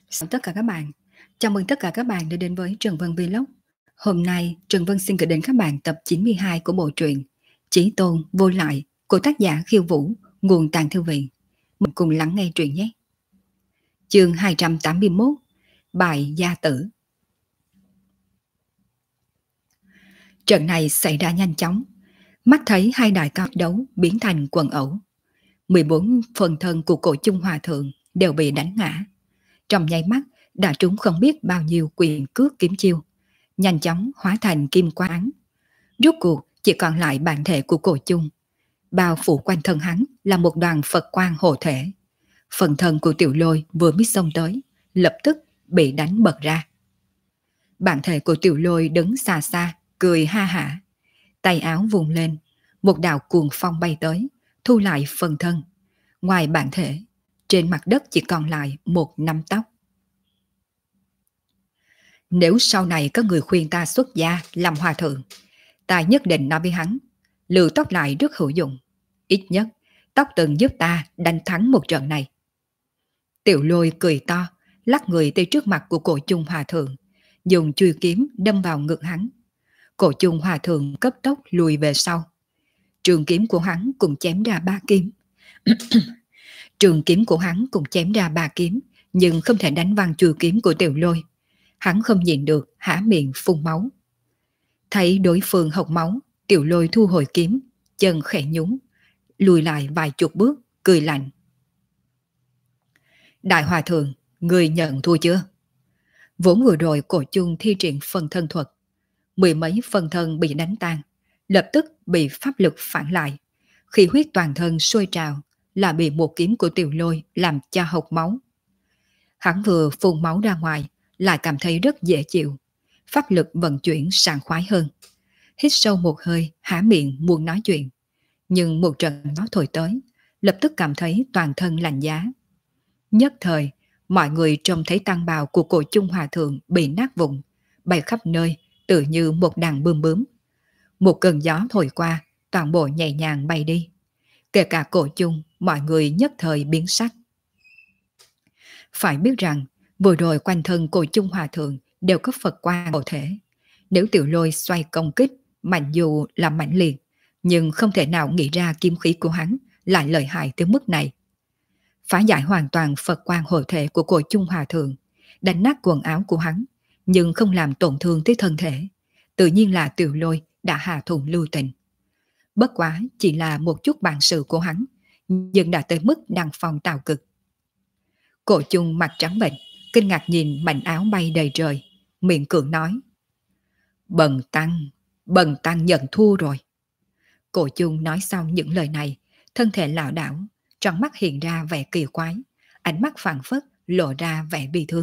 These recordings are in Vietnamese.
Xin tất cả các bạn. Chào mừng tất cả các bạn đã đến với Trần Vân Vlog. Hôm nay, Trần Vân xin gửi đến các bạn tập 92 của bộ truyện Chí Tôn Vô Lại của tác giả Khiêu Vũ, nguồn Tàng Thư Viện. Mình cùng lắng nghe truyện nhé. Chương 281, Bại Gia Tử. Trận này xảy ra nhanh chóng. Mắt thấy hai đại cao đấu biến thành quần ẩu. 14 phần thân của cổ chung hòa thượng đều bị đánh ngã. Trong nháy mắt đã trúng không biết bao nhiêu quyền cước kiếm chiêu, nhanh chóng hóa thành kim quang. Rốt cuộc chỉ còn lại bản thể của cổ chung. Bao phủ quanh thân hắn là một đoàn Phật quang hộ thể. Phần thân của Tiểu Lôi vừa mới xông tới, lập tức bị đánh bật ra. Bản thể của Tiểu Lôi đứng xa xa, cười ha hả. Tay áo vùng lên, một đạo cuồng phong bay tới, thu lại phần thân. Ngoài bản thể, trên mặt đất chỉ còn lại một nắm tóc. Nếu sau này có người khuyên ta xuất gia làm hòa thượng, ta nhất định nói với hắn, lưu tóc lại rất hữu dụng. Ít nhất, tóc từng giúp ta đánh thắng một trận này. Tiểu Lôi cười to, lắc người tới trước mặt của cổ chung hòa thượng, dùng chuôi kiếm đâm vào ngực hắn. Cổ chung hòa thượng cấp tốc lùi về sau. Trường kiếm của hắn cũng chém ra 3 kiếm. Trường kiếm của hắn cũng chém ra 3 kiếm, nhưng không thể đánh văng chuôi kiếm của Tiểu Lôi. Hắn không nhịn được, há miệng phun máu. Thấy đối phương hộc máu, Tiểu Lôi thu hồi kiếm, chân khẽ nhún, lùi lại vài chục bước, cười lạnh. Đại hòa thượng, người nhận thua chưa? Vốn vừa rồi cổ chung thi triển phân thân thuật. 10 mấy phân thân bị đánh tan, lập tức bị pháp lực phản lại. Khí huyết toàn thân sôi trào, là bị một kiếm của Tiểu Lôi làm cho hộc máu. Hắn vừa phun máu ra ngoài, lại cảm thấy rất dễ chịu. Pháp lực vận chuyển sảng khoái hơn. Hít sâu một hơi, há miệng muốn nói chuyện. Nhưng một trận gió thổi tới, lập tức cảm thấy toàn thân lạnh giá. Nhất thời, mọi người trông thấy tăng bào của cổ chung hòa thượng bị nát vụn, bay khắp nơi, tự như một đàn bướm bướm. Một cơn gió thổi qua, toàn bộ nhẹ nhàng bay đi. Kể cả cổ chung, mọi người nhất thời biến sắc. Phải biết rằng, vừa rồi quanh thân cổ chung hòa thượng đều có Phật quang hộ thể. Nếu Tiểu Lôi xoay công kích, mạnh dù là mạnh liệt, nhưng không thể nào nghĩ ra kiếm khí của hắn lại lợi hại tới mức này. Phá giải hoàn toàn Phật quang hộ thể của cổ chung hòa thượng, đánh nát quần áo của hắn, nhưng không làm tổn thương tới thân thể. Tự nhiên là Tiểu Lôi đã hạ thủ lưu tình. Bất quá chỉ là một chút bản sự của hắn, nhưng đã tới mức đăng phong tạo cực. Cổ chung mặt trắng bệch, kinh ngạc nhìn mảnh áo bay đầy trời, miệng cường nói. Bần tăng nhận thua rồi. Cổ chung nói xong những lời này, thân thể lảo đảo, trong mắt hiện ra vẻ kỳ quái, ánh mắt phảng phất lộ ra vẻ bi thương.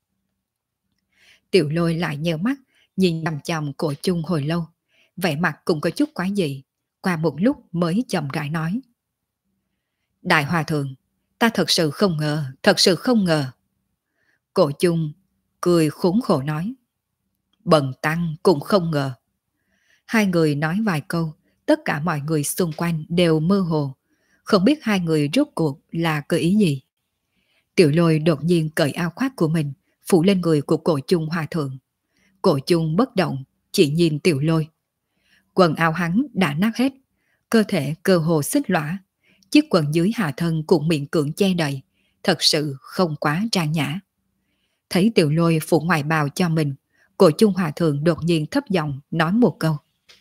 Tiểu Lôi lại nheo mắt, nhìn chằm chằm cổ chung hồi lâu, vẻ mặt cũng có chút quái dị, qua một lúc mới chậm rãi nói. Đại hòa thượng, ta thật sự không ngờ. Cổ chung cười khốn khổ nói. Bần tăng cũng không ngờ. Hai người nói vài câu, tất cả mọi người xung quanh đều mơ hồ, không biết hai người rốt cuộc là cơ ý gì. Tiểu Lôi đột nhiên cởi áo khoác của mình, phủ lên người của cổ chung hòa thượng. Cổ chung bất động, chỉ nhìn Tiểu Lôi. Quần áo hắn đã nát hết, cơ thể cơ hồ xích lõa, chiếc quần dưới hạ thân cũng miệng cưỡng che đậy, thật sự không quá trang nhã. Thấy Tiểu Lôi phủ ngoài bào cho mình, cổ chung hòa thượng đột nhiên thấp giọng nói một câu.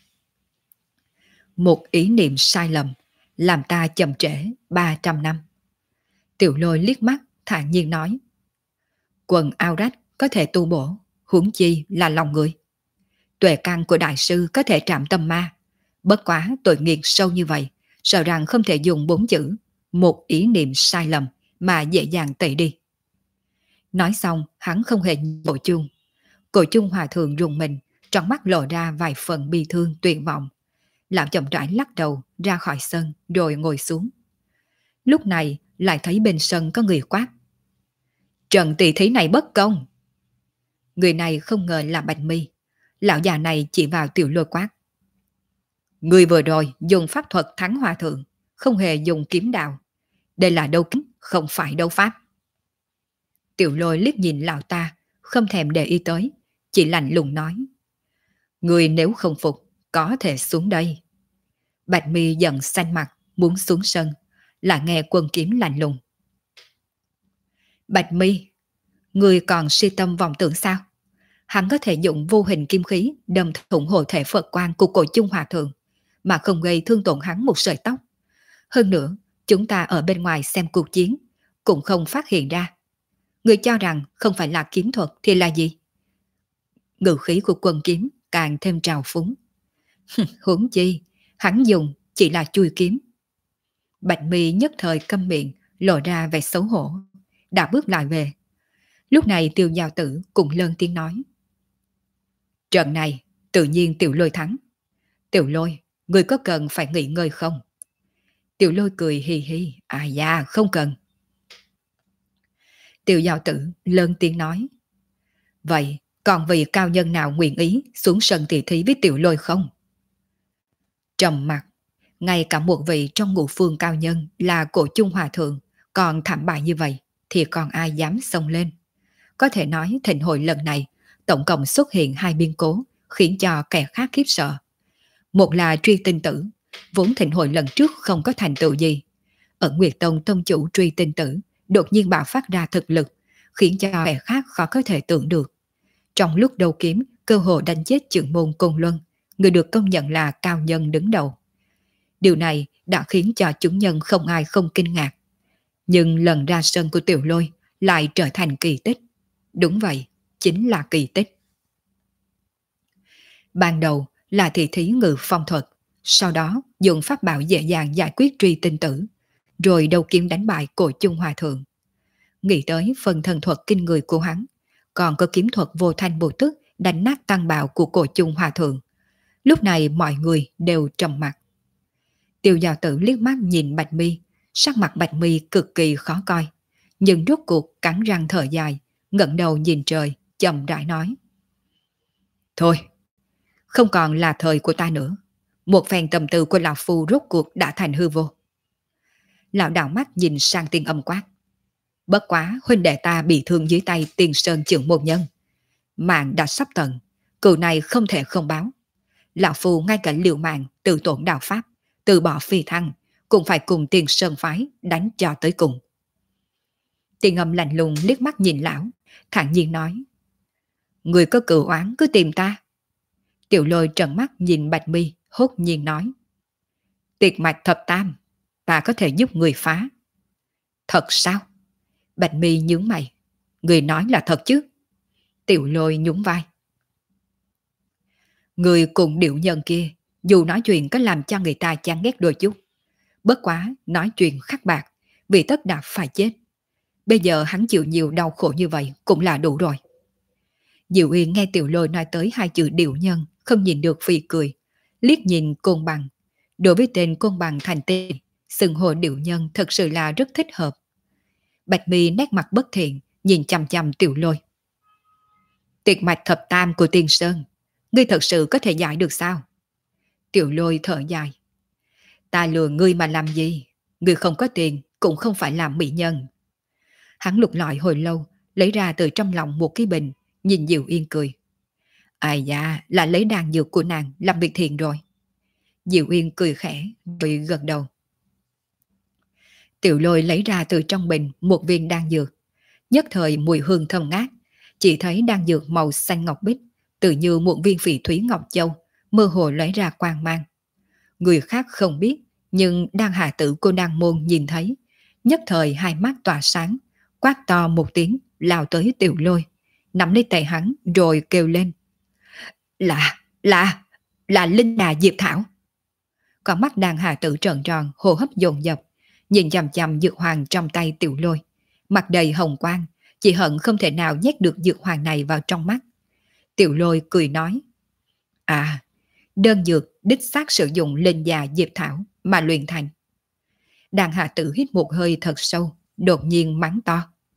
Một ý niệm sai lầm, làm ta chậm trễ 300 năm. Tiểu Lôi liếc mắt, thản nhiên nói. Quần ao rách có thể tu bổ, huống chi là lòng người. Tuệ căn của đại sư có thể trảm tâm ma. Bất quá tội nghiệp sâu như vậy, sợ rằng không thể dùng 4 chữ, một ý niệm sai lầm mà dễ dàng tẩy đi. Nói xong, hắn không hề nhìn cổ chung. Cổ chung hòa thượng rùng mình, trong mắt lộ ra vài phần bi thương tuyệt vọng. Lão chậm rãi lắc đầu ra khỏi sân rồi ngồi xuống. Lúc này lại thấy bên sân có người quát. Trận tỷ thí này bất công. Người này không ngờ là Bạch Mi. Lão già này chỉ vào Tiểu Lôi quát. Người vừa rồi dùng pháp thuật thắng hòa thượng, không hề dùng kiếm đạo. Đây là đấu kiếm, không phải đấu pháp. Tiểu Lôi liếc nhìn lão ta, không thèm để ý tới, chỉ lạnh lùng nói. Người nếu không phục, có thể xuống đây. Bạch Mi giận xanh mặt, muốn xuống sân, lại nghe Quân Kiếm lạnh lùng. Bạch Mi, người còn si tâm vọng tưởng sao? Hắn có thể dùng vô hình kim khí đâm thủng hộ thể Phật quan của Cổ Chung Hòa Thượng, mà không gây thương tổn hắn một sợi tóc. Hơn nữa, chúng ta ở bên ngoài xem cuộc chiến, cũng không phát hiện ra. Người cho rằng không phải là kiếm thuật thì là gì? Ngự khí của Quân Kiếm càng thêm trào phúng. Huống chi, hắn dùng chỉ là chui kiếm. Bạch Mi nhất thời câm miệng, lộ ra vẻ xấu hổ, đã bước lại về. Lúc này Tiêu Giao Tử cũng lớn tiếng nói. Trận này, tự nhiên Tiểu Lôi thắng. Tiểu Lôi, người có cần phải nghỉ ngơi không? Tiểu Lôi cười hì hì, à dạ, không cần. Tiêu Giao Tử lớn tiếng nói. Vậy, còn vị cao nhân nào nguyện ý xuống sân tỷ thí với Tiểu Lôi không? Trầm mặt, ngay cả một vị trong ngũ phương cao nhân là Cổ Chung Hòa Thượng còn thảm bại như vậy thì còn ai dám xông lên. Có thể nói thịnh hội lần này tổng cộng xuất hiện hai biến cố khiến cho kẻ khác khiếp sợ. Một là Truy Tinh Tử, vốn thịnh hội lần trước không có thành tựu gì. Ở Nguyệt Tông tông chủ Truy Tinh Tử đột nhiên bạo phát ra thực lực, khiến cho kẻ khác khó có thể tưởng được. Trong lúc đấu kiếm, cơ hội đánh chết trưởng môn Côn Luân, người được công nhận là cao nhân đứng đầu. Điều này đã khiến cho chúng nhân không ai không kinh ngạc. Nhưng lần ra sân của Tiểu Lôi lại trở thành kỳ tích. Đúng vậy, chính là kỳ tích. Ban đầu là thị thí ngự phong thuật, sau đó dùng pháp bảo dễ dàng giải quyết Truy Tinh Tử, rồi đấu kiếm đánh bại Cổ Chung Hòa Thượng. Nghĩ tới phần thần thuật kinh người của hắn, còn có kiếm thuật vô thanh vô tức đánh nát tăng bạo của Cổ Chung Hòa Thượng. Lúc này mọi người đều trầm mặc. Tiêu Giao Tử liếc mắt nhìn Bạch Mi, sắc mặt Bạch Mi cực kỳ khó coi, nhưng rốt cuộc cắn răng thở dài, ngẩng đầu nhìn trời, chậm rãi nói. Thôi, không còn là thời của ta nữa. Một phen tâm tư của lão phu rốt cuộc đã thành hư vô. Lão đảo mắt nhìn sang Tiên Âm quát. Bất quá huynh đệ ta bị thương dưới tay Tiên Sơn trưởng môn nhân. Mạng đã sắp tận, cừu này không thể không báo. Lão phu ngay cả liều mạng tự tổn đạo pháp, từ bỏ phi thăng, cũng phải cùng Tiên Sơn phái đánh cho tới cùng. Tiên Âm lạnh lùng liếc mắt nhìn lão, thản nhiên nói. Người có cừu oán cứ tìm ta. Tiểu Lôi trợn mắt nhìn Bạch Mi, hốt nhiên nói. Tiệt mạch thập tam, ta có thể giúp người phá. Thật sao? Bạch Mi nhướng mày. Người nói là thật chứ? Tiểu Lôi nhún vai. Người cùng điệu nhân kia, dù nói chuyện có làm cho người ta chán ghét đôi chút. Bất quá, nói chuyện khắc bạc, vì tất đã phải chết. Bây giờ hắn chịu nhiều đau khổ như vậy cũng là đủ rồi. Diệu Uyên nghe Tiểu Lôi nói tới hai chữ điệu nhân, không nhìn được phì cười, liếc nhìn Côn Bằng. Đối với tên Côn Bằng thành tên, xưng hô điệu nhân thật sự là rất thích hợp. Bạch Mi nét mặt bất thiện, nhìn chằm chằm Tiểu Lôi. Tiệt mạch thập tam của Tiên Sơn, ngươi thật sự có thể giải được sao? Tiểu Lôi thở dài. Ta lừa ngươi mà làm gì? Ngươi không có tiền, cũng không phải làm mỹ nhân. Hắn lục lọi hồi lâu, lấy ra từ trong lòng một cái bình, nhìn Diệu Yên cười. Ai da, là lấy đan dược của nàng làm việc thiện rồi. Diệu Yên cười khẽ, rồi gật đầu. Tiểu Lôi lấy ra từ trong bình một viên đan dược. Nhất thời mùi hương thơm ngát, chỉ thấy đan dược màu xanh ngọc bích, tự như một viên phỉ thúy ngọc châu, mơ hồ lấy ra quang mang. Người khác không biết, nhưng Đan Hà Tử cô Đan Môn nhìn thấy, nhất thời hai mắt tỏa sáng, quát to một tiếng, lao tới Tiểu Lôi, nắm lấy tay hắn rồi kêu lên. Là Linh Đà Diệp Thảo. Con mắt Đan Hà Tử trợn tròn, hô hấp dồn dập, nhìn chằm chằm dược hoàng trong tay Tiểu Lôi, mặt đầy hồng quang, chỉ hận không thể nào nhét được dược hoàng này vào trong mắt. Tiểu Lôi cười nói. À, đơn dược đích xác sử dụng Linh Đà Diệp Thảo mà luyện thành. Đan Hà Tử hít một hơi thật sâu, đột nhiên mắng to.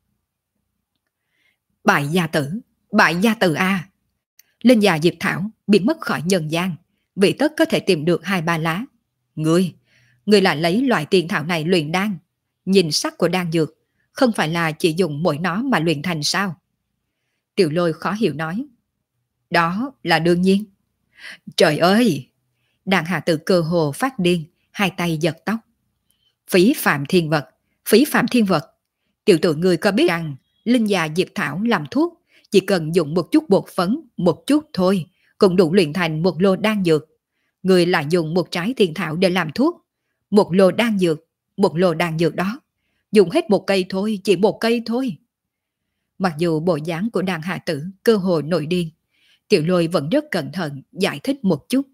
Bại gia tử a! Linh Đà Diệp Thảo biến mất khỏi nhân gian, vị tất có thể tìm được 2-3 lá. Ngươi lại lấy loại tiền thảo này luyện đan, nhìn sắc của đan dược, không phải là chỉ dùng mỗi nó mà luyện thành sao? Tiểu Lôi khó hiểu nói. Đó là đương nhiên. Trời ơi! Đàn hạ tử cơ hồ phát điên, hai tay giật tóc. Phí phạm thiên vật, phí phạm thiên vật. Tiểu tử người có biết rằng linh già diệp thảo làm thuốc chỉ cần dùng một chút bột phấn, một chút thôi, cũng đủ luyện thành một lô đan dược. Người lại dùng một trái thiên thảo để làm thuốc. Một lô đan dược, một lô đan dược đó. Dùng hết một cây thôi, chỉ một cây thôi. Mặc dù bộ dáng của đàn hạ tử cơ hồ nổi điên, Tiểu Lôi vẫn rất cẩn thận giải thích một chút.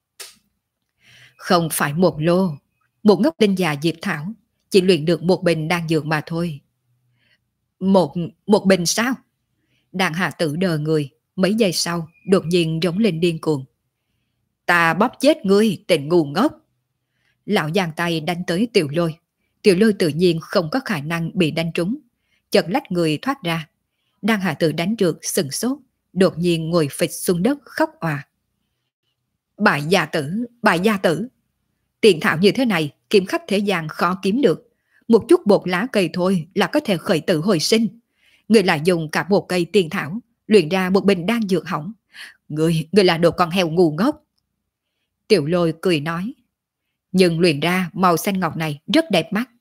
Không phải một lô, một ngốc linh già diệp thảo, chỉ luyện được một bình đan dược mà thôi. Một bình sao? Đàn hạ tử đờ người, mấy giây sau, đột nhiên rống lên điên cuồng. Ta bóp chết ngươi, tên ngu ngốc. Lão giang tay đánh tới Tiểu Lôi. Tiểu Lôi tự nhiên không có khả năng bị đánh trúng. Chợt lách người thoát ra. Đàn hạ tử đánh trượt sừng sốt, đột nhiên ngồi phịch xuống đất khóc òa. Bại gia tử, bại gia tử. Tiền thảo như thế này, kiếm khắp thế gian khó kiếm được. Một chút bột lá cây thôi là có thể khởi tử hồi sinh. Người lại dùng cả một cây tiền thảo, luyện ra một bình đan dược hỏng. Người là đồ con heo ngu ngốc. Tiểu Lôi cười nói. Nhưng luyện ra màu xanh ngọc này rất đẹp mắt.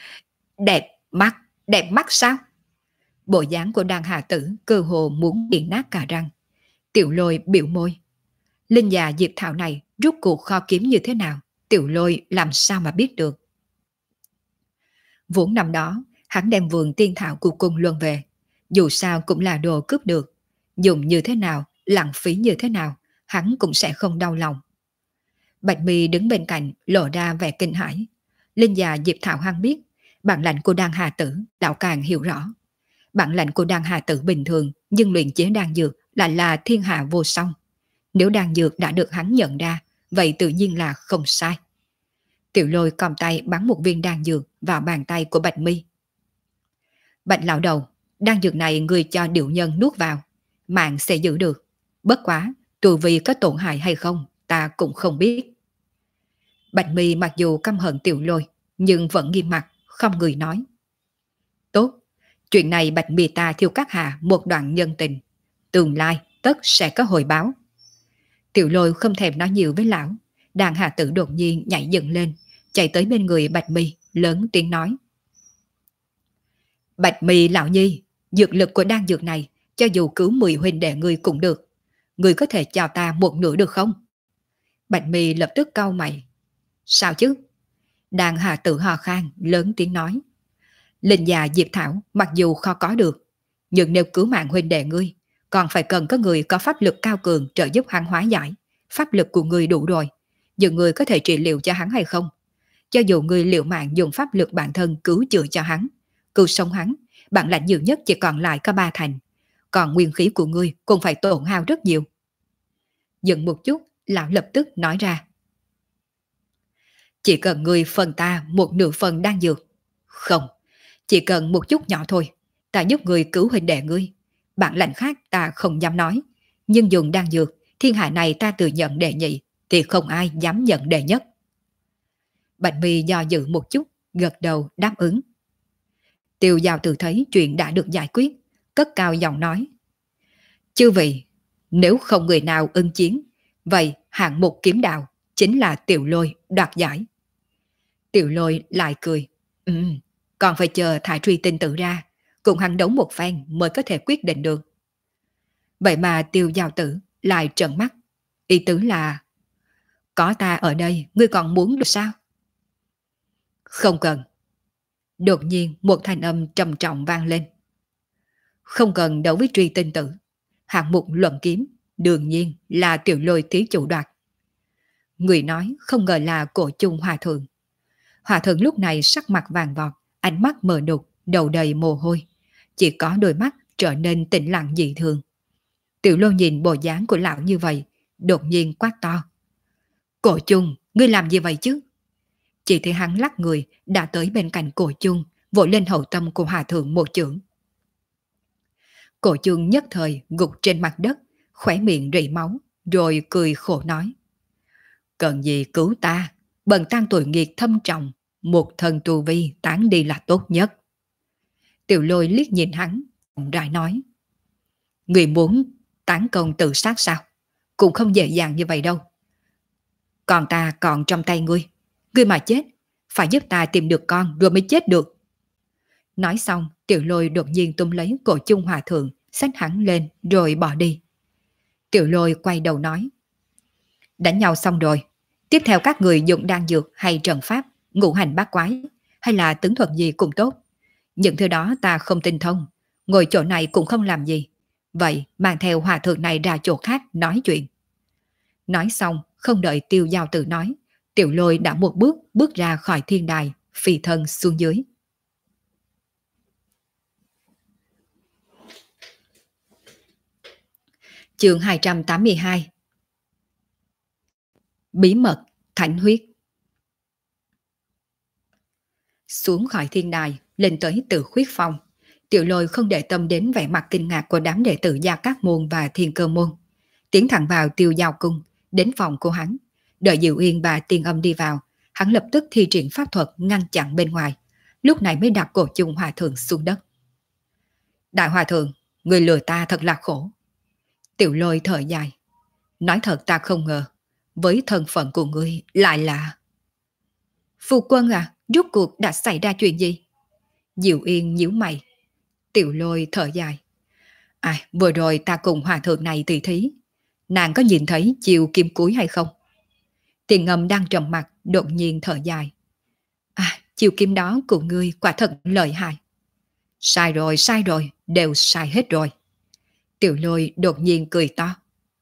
Đẹp mắt sao? Bộ dáng của đàn hạ tử cơ hồ muốn điện nát cả răng. Tiểu Lôi biểu môi. Linh già diệp thảo này rút cuộc kho kiếm như thế nào? Tiểu Lôi làm sao mà biết được? Vốn năm đó, hắn đem vườn tiên thảo của cung luân về. Dù sao cũng là đồ cướp được. Dùng như thế nào, lãng phí như thế nào, hắn cũng sẽ không đau lòng. Bạch Mi đứng bên cạnh lộ ra vẻ kinh hãi. Linh già diệp thảo hắn biết, bản lãnh của đan hà tử đạo càng hiểu rõ. Bản lãnh của đan hà tử bình thường, nhưng luyện chế đan dược lại là thiên hạ vô song. Nếu đan dược đã được hắn nhận ra, vậy tự nhiên là không sai. Tiểu Lôi cầm tay bắn một viên đan dược vào bàn tay của Bạch Mi. Bạch lão đầu, đan dược này người cho điệu nhân nuốt vào, mạng sẽ giữ được. Bất quá, tu vi có tổn hại hay không, ta cũng không biết. Bạch Mi mặc dù căm hận Tiểu Lôi, nhưng vẫn nghiêm mặt, không người nói. Tốt, chuyện này Bạch Mi ta thiêu các hạ một đoạn nhân tình. Tương lai tất sẽ có hồi báo. Tiểu Lôi không thèm nói nhiều với lão. Đàn hạ tử đột nhiên nhảy dựng lên, chạy tới bên người Bạch Mi, lớn tiếng nói. Bạch Mi lão nhi, dược lực của đan dược này, cho dù cứu 10 huynh đệ ngươi cũng được. Ngươi có thể cho ta một nửa được không? Bạch Mi lập tức cau mày. Sao chứ? Đàn hạ tử hò khan, lớn tiếng nói. Linh già diệp thảo mặc dù khó có được, nhưng nếu cứu mạng huynh đệ ngươi, còn phải cần có người có pháp lực cao cường trợ giúp hắn hóa giải. Pháp lực của ngươi đủ rồi, nhưng ngươi có thể trị liệu cho hắn hay không? Cho dù ngươi liều mạng dùng pháp lực bản thân cứu chữa cho hắn, cứu sống hắn, bản lãnh nhiều nhất chỉ còn lại có 3 thành. Còn nguyên khí của ngươi cũng phải tổn hao rất nhiều. Dừng một chút, lão lập tức nói ra. Chỉ cần ngươi phần ta một nửa phần đan dược. Không, chỉ cần một chút nhỏ thôi. Ta giúp ngươi cứu huynh đệ ngươi. Bản lãnh khác ta không dám nói. Nhưng dùng đan dược, thiên hạ này ta tự nhận đệ nhị, thì không ai dám nhận đệ nhất. Bạch Mi do dự một chút, gật đầu đáp ứng. Tiêu Giao Tử thấy chuyện đã được giải quyết, cất cao giọng nói. Chư vị, nếu không người nào ưng chiến, vậy hạng mục kiếm đạo chính là Tiểu Lôi đoạt giải. Tiểu Lôi lại cười. Còn phải chờ thải truy tinh tự ra, cùng hắn đấu một phen mới có thể quyết định được. Vậy mà Tiêu Giao Tử lại trợn mắt. Ý tứ là, có ta ở đây, ngươi còn muốn được sao? Không cần. Đột nhiên một thanh âm trầm trọng vang lên. Không cần đấu với truy tinh tử. Hạng mục luận kiếm, đương nhiên là Tiểu Lôi thí chủ đoạt. Người nói không ngờ là Cổ Chung Hòa Thượng. Hòa Thượng lúc này sắc mặt vàng vọt, ánh mắt mờ đục, đầu đầy mồ hôi. Chỉ có đôi mắt trở nên tĩnh lặng dị thường. Tiểu Lôi nhìn bộ dáng của lão như vậy, đột nhiên quát to. Cổ Chung, ngươi làm gì vậy chứ? Chỉ thấy hắn lắc người đã tới bên cạnh Cổ Chung, vội lên hậu tâm của Hòa Thượng một chưởng. Cổ Chung nhất thời gục trên mặt đất, khỏe miệng rỉ máu, rồi cười khổ nói. Cần gì cứu ta, bần tăng tội nghiệp thâm trọng, một thần tu vi tán đi là tốt nhất. Tiểu Lôi liếc nhìn hắn, rãi nói. Người muốn tán công tự sát sao? Cũng không dễ dàng như vậy đâu. Còn ta còn trong tay ngươi. Ngươi mà chết, phải giúp ta tìm được con rồi mới chết được. Nói xong, Tiểu Lôi đột nhiên túm lấy cổ Chung Hòa Thượng, xách hắn lên rồi bỏ đi. Tiểu Lôi quay đầu nói. Đánh nhau xong rồi, tiếp theo các người dùng đan dược hay trận pháp, ngũ hành bát quái, hay là tướng thuật gì cũng tốt. Những thứ đó ta không tinh thông, ngồi chỗ này cũng không làm gì. Vậy mang theo hòa thượng này ra chỗ khác nói chuyện. Nói xong, không đợi Tiêu Giao Tử nói, Tiểu Lôi đã một bước bước ra khỏi thiên đài, phi thân xuống dưới. Chương 282. Bí mật thánh huyết. Xuống khỏi thiên đài, lên tới Tự Khuyết Phong, Tiểu Lôi không để tâm đến vẻ mặt kinh ngạc của đám đệ tử Gia Cát Môn và Thiên Cơ Môn. Tiến thẳng vào Tiêu Giao Cung, đến phòng của hắn. Đợi Diệu Yên và Tiên Âm đi vào, hắn lập tức thi triển pháp thuật ngăn chặn bên ngoài. Lúc này mới đặt cổ Chung Hòa Thượng xuống đất. Đại Hòa Thượng, người lừa ta thật là khổ. Tiểu Lôi thở dài. Nói thật ta không ngờ, với thân phận của ngươi lại là... Phu quân à, rốt cuộc đã xảy ra chuyện gì? Diệu Yên nhíu mày. Tiểu Lôi thở dài. Vừa rồi ta cùng hòa thượng này tỉ thí. Nàng có nhìn thấy chiều kim cuối hay không? Tiền Ngâm đang trầm mặt, đột nhiên thở dài. Chiều kim đó của ngươi quả thật lợi hại. Sai rồi, đều sai hết rồi. Tiểu Lôi đột nhiên cười to.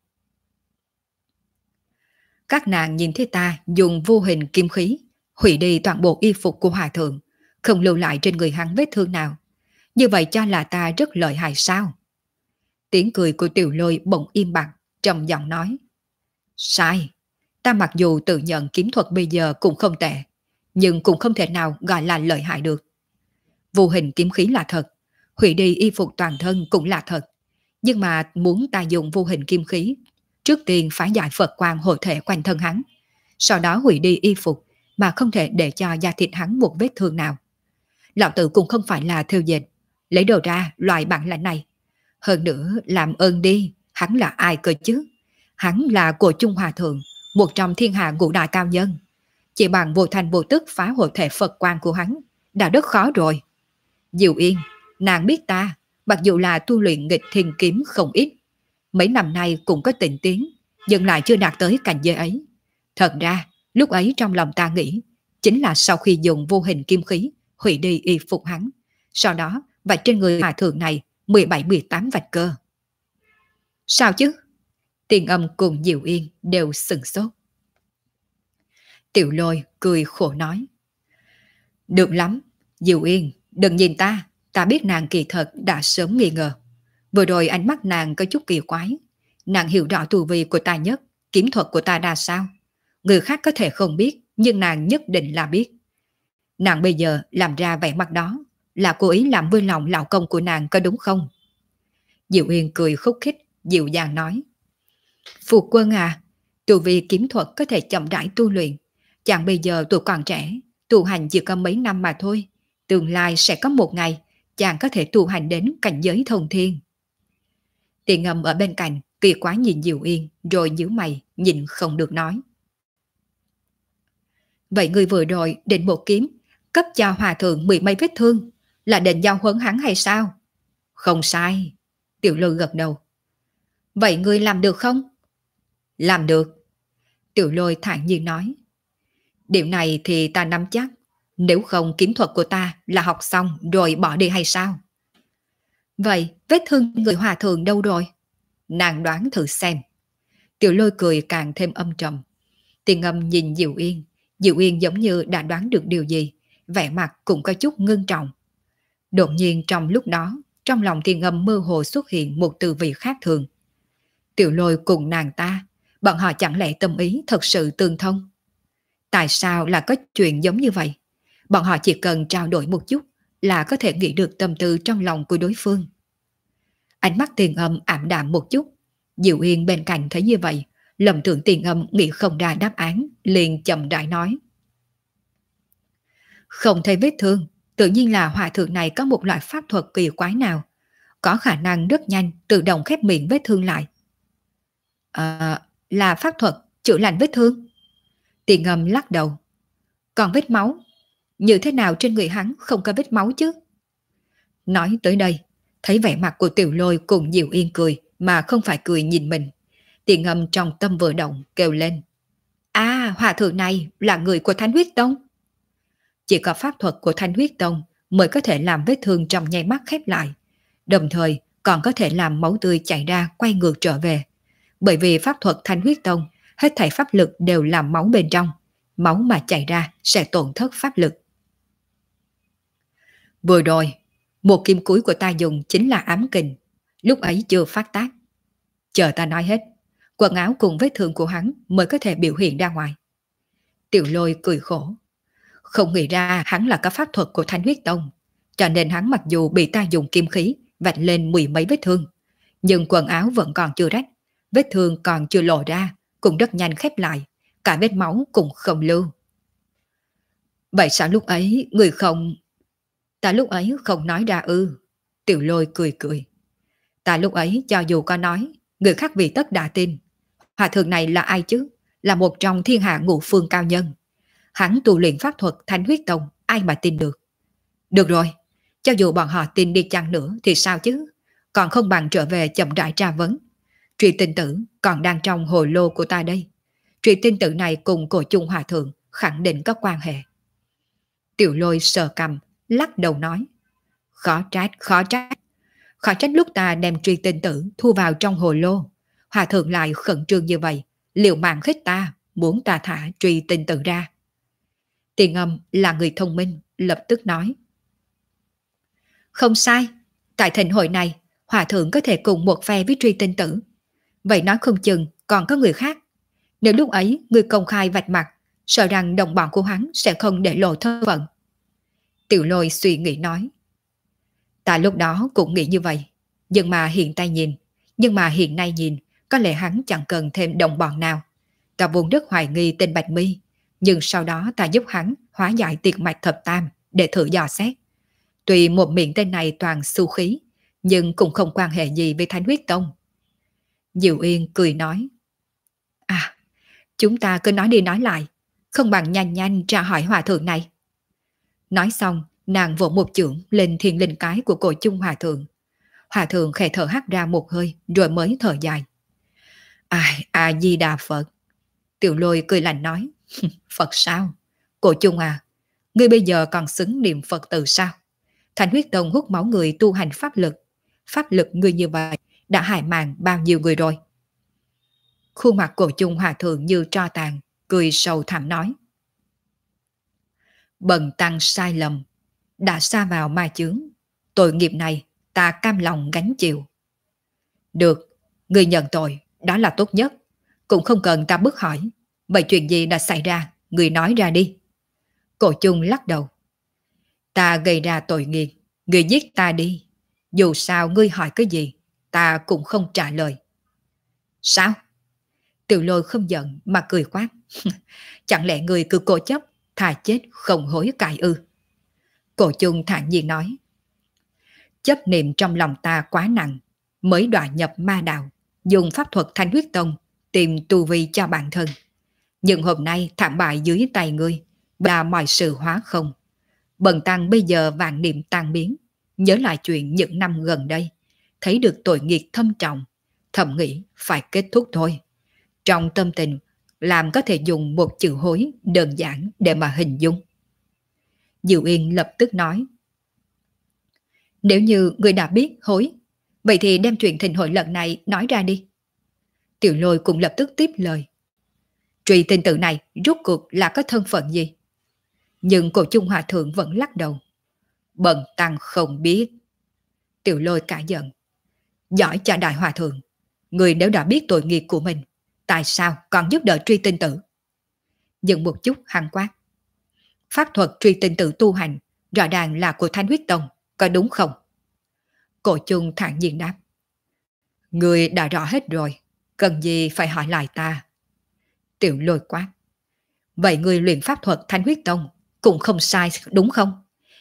Các nàng nhìn thấy ta dùng vô hình kim khí hủy đi toàn bộ y phục của hòa thượng, không lưu lại trên người hắn vết thương nào. Như vậy cho là ta rất lợi hại sao? Tiếng cười của Tiểu Lôi bỗng im bặt, trầm giọng nói. Sai, ta mặc dù tự nhận kiếm thuật bây giờ cũng không tệ, nhưng cũng không thể nào gọi là lợi hại được. Vô hình kiếm khí là thật, hủy đi y phục toàn thân cũng là thật. Nhưng mà muốn ta dùng vô hình kim khí, trước tiên phải giải Phật quang hộ thể quanh thân hắn, sau đó hủy đi y phục mà không thể để cho da thịt hắn một vết thương nào. Lão tử cũng không phải là thêu dệt, lấy đồ ra loại bản lãnh này. Hơn nữa làm ơn đi, hắn là ai cơ chứ? Hắn là của Chung Hòa Thượng, một trong thiên hạ ngũ đại cao nhân. Chỉ bằng vô thành vô tức phá hộ thể Phật quang của hắn đã rất khó rồi. Diệu Yên, nàng biết ta, mặc dù là tu luyện nghịch thiên kiếm không ít, mấy năm nay cũng có tịnh tiến, nhưng lại chưa đạt tới cảnh giới ấy. Thật ra, lúc ấy trong lòng ta nghĩ, chính là sau khi dùng vô hình kim khí hủy đi y phục hắn, sau đó vạch trên người hòa thượng này 17-18 vạch cơ. Sao chứ? Tiền Âm cùng Diệu Yên đều sửng sốt. Tiểu Lôi cười khổ nói. Được lắm, Diệu Yên, đừng nhìn ta biết nàng kỳ thật đã sớm nghi ngờ. Vừa rồi ánh mắt nàng có chút kỳ quái. Nàng hiểu rõ tu vi của ta nhất, kiếm thuật của ta ra sao. Người khác có thể không biết, nhưng nàng nhất định là biết. Nàng bây giờ làm ra vẻ mặt đó là cố ý làm vui lòng lão công của nàng có đúng không? Diệu Yên cười khúc khích, dịu dàng nói. Phu quân à, tu vi kiếm thuật có thể chậm rãi tu luyện. Chàng bây giờ tuổi còn trẻ, tu hành chỉ có mấy năm mà thôi. Tương lai sẽ có một ngày, chàng có thể tu hành đến cảnh giới thông thiên. Tiền Ngâm ở bên cạnh, kỳ quái nhìn Diệu Yên, rồi nhíu mày, nhìn không được nói. Vậy người vừa rồi định một kiếm, cấp cho hòa thượng 10 mấy vết thương, là định giao huấn hắn hay sao? Không sai. Tiểu Lôi gật đầu. Vậy ngươi làm được không? Làm được. Tiểu Lôi thản nhiên nói. Điều này thì ta nắm chắc. Nếu không kiếm thuật của ta là học xong rồi bỏ đi hay sao? Vậy vết thương người hòa thượng đâu rồi? Nàng đoán thử xem. Tiểu Lôi cười càng thêm âm trầm. Tiền Ngâm nhìn Diệu Yên. Diệu Yên giống như đã đoán được điều gì, vẻ mặt cũng có chút ngưng trọng. Đột nhiên trong lúc đó, trong lòng Tiền Ngâm mơ hồ xuất hiện một từ vị khác thường. Tiểu Lôi cùng nàng ta, bọn họ chẳng lẽ tâm ý thật sự tương thông? Tại sao là có chuyện giống như vậy? Bọn họ chỉ cần trao đổi một chút là có thể nghĩ được tâm tư trong lòng của đối phương. Ánh mắt Tiền Âm ảm đạm một chút. Diệu Yên bên cạnh thấy như vậy, lầm tưởng Tiền Âm nghĩ không ra đáp án, liền chậm rãi nói. Không thấy vết thương, Tự nhiên là hòa thượng này có một loại pháp thuật kỳ quái nào, có khả năng rất nhanh tự động khép miệng vết thương lại. Là pháp thuật chữa lành vết thương. Tiền Ngâm lắc đầu. Còn vết máu, như thế nào trên người hắn không có vết máu chứ? Nói tới đây, thấy vẻ mặt của Tiểu Lôi cùng Diệu Yên cười mà không phải cười nhìn mình. Tiền Ngâm trong tâm vừa động kêu lên. Hòa thượng này là người của Thánh Huyết Tông. Chỉ có pháp thuật của Thánh Huyết Tông mới có thể làm vết thương trong nháy mắt khép lại, đồng thời còn có thể làm máu tươi chảy ra quay ngược trở về. Bởi vì pháp thuật Thánh Huyết Tông, hết thảy pháp lực đều làm máu bên trong, máu mà chảy ra sẽ tổn thất pháp lực. Vừa rồi, một kim cuối của ta dùng chính là ám kình, lúc ấy chưa phát tác. Chờ ta nói hết, quần áo cùng vết thương của hắn mới có thể biểu hiện ra ngoài. Tiểu Lôi cười khổ. Không nghĩ ra hắn là có pháp thuật của Thánh Huyết Tông, cho nên hắn mặc dù bị ta dùng kim khí vạch lên mười mấy vết thương, nhưng quần áo vẫn còn chưa rách, vết thương còn chưa lộ ra, cũng rất nhanh khép lại, cả vết máu cũng không lưu. Vậy sao lúc ấy người không... Ta lúc ấy không nói ra ư? Tiểu Lôi cười cười. Ta lúc ấy cho dù có nói, người khác vì tất đã tin. Hòa thượng này là ai chứ? Là một trong thiên hạ ngũ phương cao nhân. Hắn tu luyện pháp thuật Thánh Huyết Tông, ai mà tin được? Được rồi, cho dù bọn họ tin đi chăng nữa thì sao chứ? Còn không bằng trở về chậm rãi tra vấn. Trùy tinh tử còn đang trong hồ lô của ta đây. Trùy tinh tử này cùng Cổ Chung Hòa thượng khẳng định có quan hệ. Tiểu Lôi sờ cằm, lắc đầu nói. Khó trách, khó trách. Khó trách lúc ta đem Trùy tinh tử thu vào trong hồ lô, Hòa thượng lại khẩn trương như vậy, liều mạng khích ta, muốn ta thả Trùy tinh tử ra. Tiền Ngâm là người thông minh, lập tức nói. Không sai, tại thịnh hội này, Hòa thượng có thể cùng một phe với Truy tinh tử. Vậy nói không chừng còn có người khác. Nếu lúc ấy người công khai vạch mặt, sợ rằng đồng bọn của hắn sẽ không để lộ thân phận. Tiểu Lôi suy nghĩ nói. Ta lúc đó cũng nghĩ như vậy, nhưng mà hiện nay nhìn, có lẽ hắn chẳng cần thêm đồng bọn nào. Ta vốn rất hoài nghi tên Bạch Mi, nhưng sau đó ta giúp hắn hóa giải tiệt mạch thập tam để thử dò xét. Tuy một miệng tên này toàn xu khí, nhưng cũng không quan hệ gì với Thánh Huyết Tông. Diệu Yên cười nói. Chúng ta cứ nói đi nói lại, không bằng nhanh nhanh tra hỏi hòa thượng này. Nói xong, nàng vỗ một chưởng lên thiên linh cái của Cổ Chung Hòa thượng. Hòa thượng khẽ thở hắt ra một hơi rồi mới thở dài. A-di-đà Phật. Tiểu Lôi cười lạnh nói. Phật sao? Cổ Chung à, ngươi bây giờ còn xứng niệm Phật từ sao? Thánh Huyết Tông hút máu người tu hành pháp lực ngươi như vậy đã hại mạng bao nhiêu người rồi? Khuôn mặt Cổ Chung Hòa thượng như tro tàn, cười sầu thẳm nói. Bần tăng sai lầm, đã sa vào ma chướng, tội nghiệp này ta cam lòng gánh chịu. Được, ngươi nhận tội, đó là tốt nhất, cũng không cần ta bức hỏi. Vậy chuyện gì đã xảy ra, ngươi nói ra đi. Cổ Chung lắc đầu. Ta gây ra tội nghiệp, ngươi giết ta đi. Dù sao ngươi hỏi cái gì, ta cũng không trả lời. Sao? Tiểu Lôi không giận mà cười quát. Chẳng lẽ ngươi cứ cố chấp, thà chết không hối cải ư? Cổ Chung thản nhiên nói. Chấp niệm trong lòng ta quá nặng, mới đọa nhập ma đạo, dùng pháp thuật Thánh Huyết Tông tìm tu vi cho bản thân. Nhưng hôm nay thảm bại dưới tay ngươi, và mọi sự hóa không. Bần tăng bây giờ vạn niệm tan biến, nhớ lại chuyện những năm gần đây, thấy được tội nghiệp thâm trọng, thầm nghĩ phải kết thúc thôi. Trong tâm tình, làm có thể dùng một chữ hối đơn giản để mà hình dung. Diệu Yên lập tức nói. Nếu như người đã biết hối, vậy thì đem chuyện thịnh hội lần này nói ra đi. Tiểu Lôi cũng lập tức tiếp lời. Trùy tinh tử này rốt cuộc là có thân phận gì? Nhưng Cổ Chung Hòa thượng vẫn lắc đầu. Bần tăng không biết. Tiểu Lôi cả giận. Giỏi cha đại hòa thượng, người nếu đã biết tội nghiệp của mình, tại sao còn giúp đỡ truy tinh tử? Dừng một chút hắn quát. Pháp thuật truy tinh tử tu hành rõ ràng là của Thánh Huyết Tông, có đúng không? Cổ Chung thản nhiên đáp. Người đã rõ hết rồi, cần gì phải hỏi lại ta? Tiểu Lôi quát. Vậy người luyện pháp thuật Thánh Huyết Tông cũng không sai đúng không?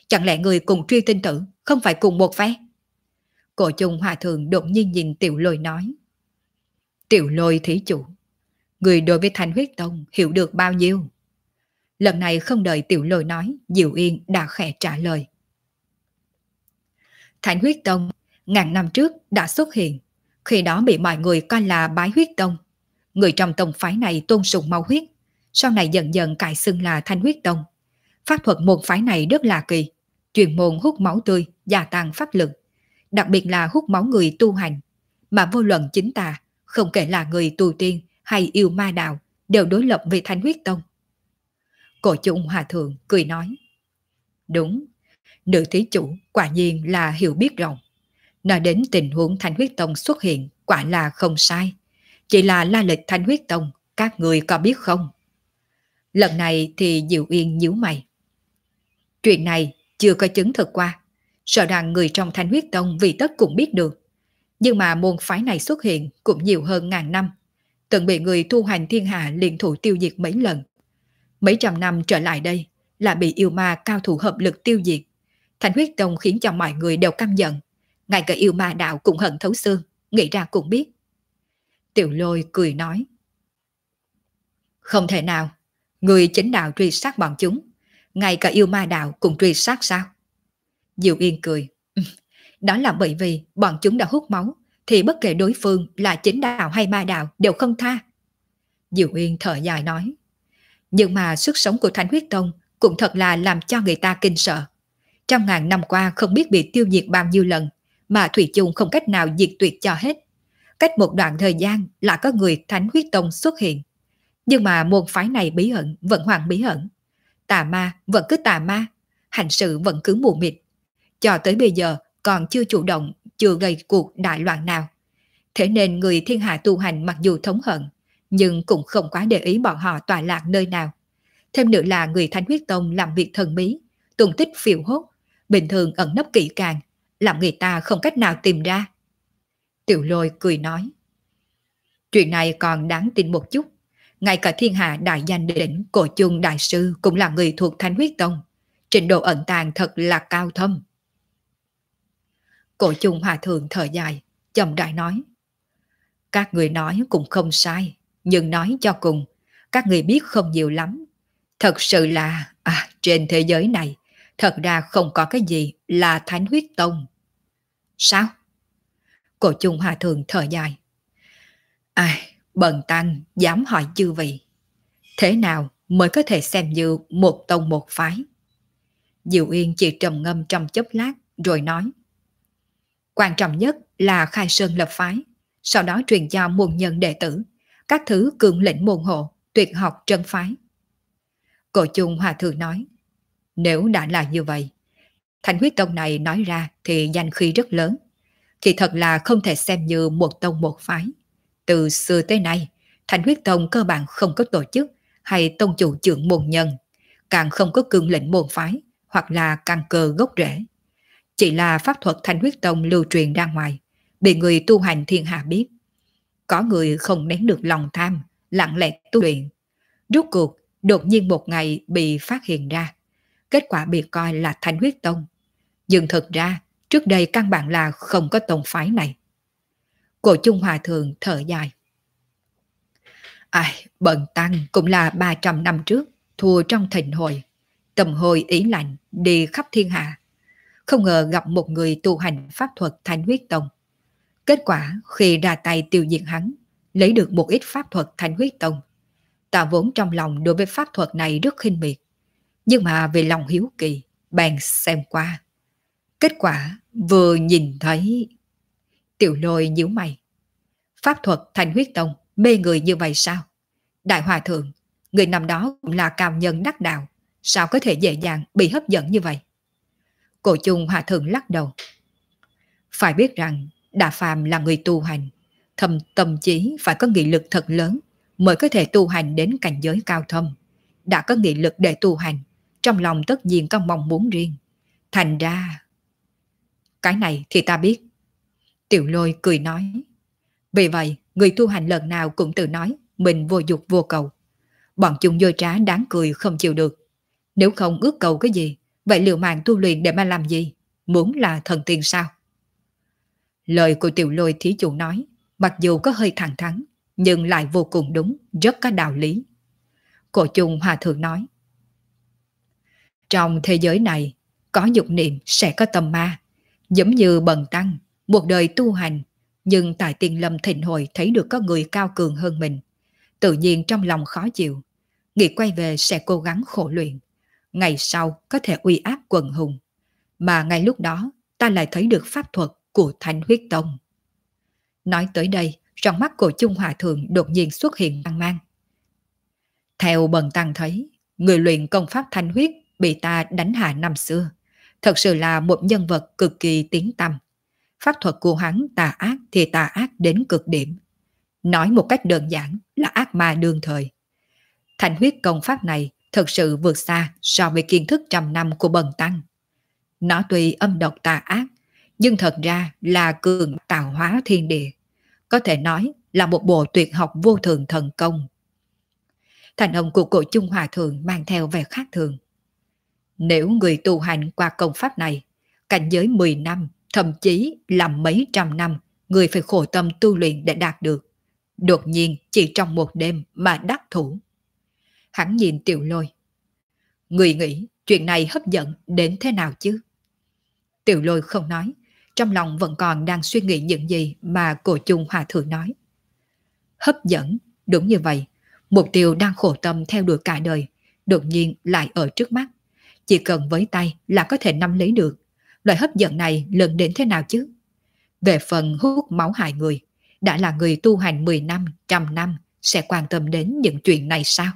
Chẳng lẽ người cùng Truy Tinh Tử không phải cùng một phe? Cổ Chung Hòa Thượng đột nhiên nhìn Tiểu Lôi nói. Tiểu Lôi thí chủ, người đối với Thanh Huyết Tông hiểu được bao nhiêu? Lần này không đợi Tiểu Lôi nói, Diệu Yên đã khẽ trả lời. Thanh Huyết Tông ngàn năm trước đã xuất hiện, khi đó bị mọi người coi là Bái Huyết Tông. Người trong tông phái này tôn sùng máu huyết, sau này dần dần cải xưng là Thanh Huyết Tông. Pháp thuật môn phái này rất là kỳ, chuyên môn hút máu tươi, gia tăng pháp lực, đặc biệt là hút máu người tu hành, mà vô luận chính tà, không kể là người tu tiên hay yêu ma đạo, đều đối lập với Thanh Huyết Tông. Cổ Chung Hòa Thượng cười nói. Đúng, nữ thí chủ quả nhiên là hiểu biết rộng. Nói đến tình huống Thanh Huyết Tông xuất hiện quả là không sai. Chỉ là la lịch Thanh Huyết Tông, các người có biết không? Lần này thì Diệu Yên nhíu mày. Chuyện này chưa có chứng thực qua, sợ rằng người trong Thanh Huyết Tông vì tất cũng biết được. Nhưng mà môn phái này xuất hiện cũng nhiều hơn ngàn năm, từng bị người tu hành thiên hạ liên thủ tiêu diệt mấy lần. Mấy trăm năm trở lại đây là bị yêu ma cao thủ hợp lực tiêu diệt. Thanh Huyết Tông khiến cho mọi người đều căm giận, ngay cả yêu ma đạo cũng hận thấu xương, nghĩ ra cũng biết. Tiểu Lôi cười nói. Không thể nào, người chính đạo truy sát bọn chúng, ngay cả yêu ma đạo cũng truy sát sao? Diệu Yên cười. Đó là bởi vì bọn chúng đã hút máu, thì bất kể đối phương là chính đạo hay ma đạo đều không tha. Diệu Yên thở dài nói. Nhưng mà sức sống của Thanh Huyết Tông cũng thật là làm cho người ta kinh sợ. Trăm ngàn năm qua không biết bị tiêu diệt bao nhiêu lần, mà thủy chung không cách nào diệt tuyệt cho hết. Cách một đoạn thời gian là có người Thánh Huyết Tông xuất hiện. Nhưng mà môn phái này bí ẩn vẫn hoàng bí ẩn. Tà ma vẫn cứ tà ma, hành sự vẫn cứ mù mịt. Cho tới bây giờ còn chưa chủ động, chưa gây cuộc đại loạn nào. Thế nên người thiên hạ tu hành mặc dù thống hận, nhưng cũng không quá để ý bọn họ tọa lạc nơi nào. Thêm nữa là người Thánh Huyết Tông làm việc thần bí, tung tích phiêu hốt, bình thường ẩn nấp kỹ càng, làm người ta không cách nào tìm ra. Tiểu Lôi cười nói. Chuyện này còn đáng tin một chút. Ngay cả thiên hạ đại danh đỉnh Cổ Chung Đại Sư cũng là người thuộc Thánh Huyết Tông. Trình độ ẩn tàng thật là cao thâm. Cổ Chung Hòa Thượng thở dài, chậm rãi nói. Các người nói cũng không sai, nhưng nói cho cùng, các người biết không nhiều lắm. Thật sự là, trên thế giới này, thật ra không có cái gì là Thánh Huyết Tông. Sao? Cổ Chung Hòa Thượng thở dài. Bần tăng dám hỏi chư vị. Thế nào mới có thể xem như một tông một phái? Diệu Yên chỉ trầm ngâm trong chốc lát rồi nói. Quan trọng nhất là khai sơn lập phái, sau đó truyền cho môn nhân đệ tử, các thứ cường lĩnh môn hộ, tuyệt học trân phái. Cổ Chung Hòa Thượng nói. Nếu đã là như vậy, Thanh Huyết Tông này nói ra thì danh khí rất lớn. Thì thật là không thể xem như một tông một phái. Từ xưa tới nay, Thanh Huyết Tông cơ bản không có tổ chức hay tông chủ trưởng môn nhân, càng không có cương lĩnh môn phái hoặc là căn cơ gốc rễ. Chỉ là pháp thuật Thanh Huyết Tông lưu truyền ra ngoài, bị người tu hành thiên hạ biết. Có người không nén được lòng tham, lặng lẽ tu luyện. Rốt cuộc, đột nhiên một ngày bị phát hiện ra. Kết quả bị coi là Thanh Huyết Tông. Nhưng thực ra, trước đây căn bản là không có tông phái này. Cổ Chung Hòa Thượng thở dài. Bần tăng cũng là 300 năm trước, thua trong thịnh hội, tầm hồi ý lạnh, đi khắp thiên hạ. Không ngờ gặp một người tu hành pháp thuật Thanh Huyết Tông. Kết quả khi ra tay tiêu diệt hắn, lấy được một ít pháp thuật Thanh Huyết Tông. Ta vốn trong lòng đối với pháp thuật này rất khinh miệt, nhưng mà về lòng hiếu kỳ, bèn xem qua. Kết quả vừa nhìn thấy... Tiểu Lôi nhíu mày. Pháp thuật Thanh Huyết Tông mê người như vậy sao? Đại Hòa Thượng, người năm đó cũng là cao nhân đắc đạo, sao có thể dễ dàng bị hấp dẫn như vậy? Cổ Chung Hòa Thượng lắc đầu. Phải biết rằng Đà Phàm là người tu hành, tâm trí phải có nghị lực thật lớn mới có thể tu hành đến cảnh giới cao thâm. Đã có nghị lực để tu hành, trong lòng tất nhiên có mong muốn riêng. Thành ra... Cái này thì ta biết. Tiểu Lôi cười nói. Vì vậy, người tu hành lần nào cũng tự nói mình vô dục vô cầu. Bọn chúng dối trá đáng cười không chịu được. Nếu không ước cầu cái gì, Vậy liều mạng tu luyện để mà làm gì? Muốn là thần tiên sao? Lời của Tiểu Lôi thí chủ nói, mặc dù có hơi thẳng thắn, nhưng lại vô cùng đúng, rất có đạo lý. Cổ Chung Hòa Thượng nói, trong thế giới này, có dục niệm sẽ có tâm ma, giống như Bần Tăng, một đời tu hành, nhưng tại Tiên Lâm Thịnh Hội thấy được có người cao cường hơn mình. Tự nhiên trong lòng khó chịu, nghĩ quay về sẽ cố gắng khổ luyện, ngày sau có thể uy áp quần hùng. Mà ngay lúc đó, ta lại thấy được pháp thuật của Thanh Huyết Tông. Nói tới đây, trong mắt của Chung Hòa Thượng đột nhiên xuất hiện mang mang. Theo Bần Tăng thấy, người luyện công pháp Thanh Huyết bị ta đánh hạ năm xưa, thật sự là một nhân vật cực kỳ tiếng tăm. Pháp thuật của hắn tà ác thì tà ác đến cực điểm. Nói một cách đơn giản là ác ma đương thời. Thanh Huyết công pháp này thật sự vượt xa so với kiến thức trăm năm của Bần Tăng. Nó tuy âm độc tà ác, nhưng thật ra là cường tạo hóa thiên địa. Có thể nói là một bộ tuyệt học vô thường thần công. Thành âm của cổ Chung Hòa Thượng mang theo vẻ khác thường. Nếu người tu hành qua công pháp này, cảnh giới 10 năm, thậm chí là mấy trăm năm, người phải khổ tâm tu luyện để đạt được. Đột nhiên chỉ trong một đêm mà đắc thủ. Hắn nhìn Tiểu Lôi. Người nghĩ chuyện này hấp dẫn đến thế nào chứ? Tiểu Lôi không nói, trong lòng vẫn còn đang suy nghĩ những gì mà cổ Chung Hòa Thượng nói. Hấp dẫn, đúng như vậy. Mục tiêu đang khổ tâm theo đuổi cả đời, đột nhiên lại ở trước mắt. Chỉ cần với tay là có thể nắm lấy được. Loại hấp dẫn này lớn đến thế nào chứ? Về phần hút máu hại người, đã là người tu hành 10 năm, trăm năm, sẽ quan tâm đến những chuyện này sao?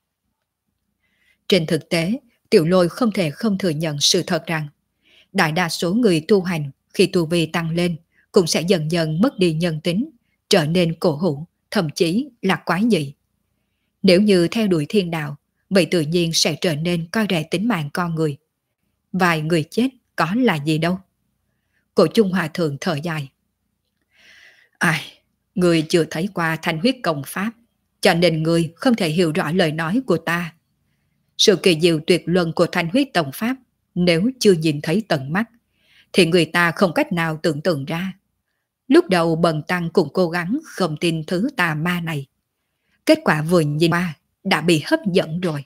Trên thực tế, Tiểu Lôi không thể không thừa nhận sự thật rằng, đại đa số người tu hành khi tu vi tăng lên cũng sẽ dần dần mất đi nhân tính, trở nên cổ hủ, thậm chí là quái dị. Nếu như theo đuổi thiên đạo, vậy tự nhiên sẽ trở nên coi rẻ tính mạng con người. Vài người chết có là gì đâu. Cổ Chung Hòa Thượng thở dài. Ai, người chưa thấy qua Thanh Huyết công pháp, cho nên người không thể hiểu rõ lời nói của ta. Sự kỳ diệu tuyệt luân của Thanh Huyết tông pháp, nếu chưa nhìn thấy tận mắt, thì người ta không cách nào tưởng tượng ra. Lúc đầu Bần Tăng cũng cố gắng không tin thứ tà ma này. Kết quả vừa nhìn qua đã bị hấp dẫn rồi.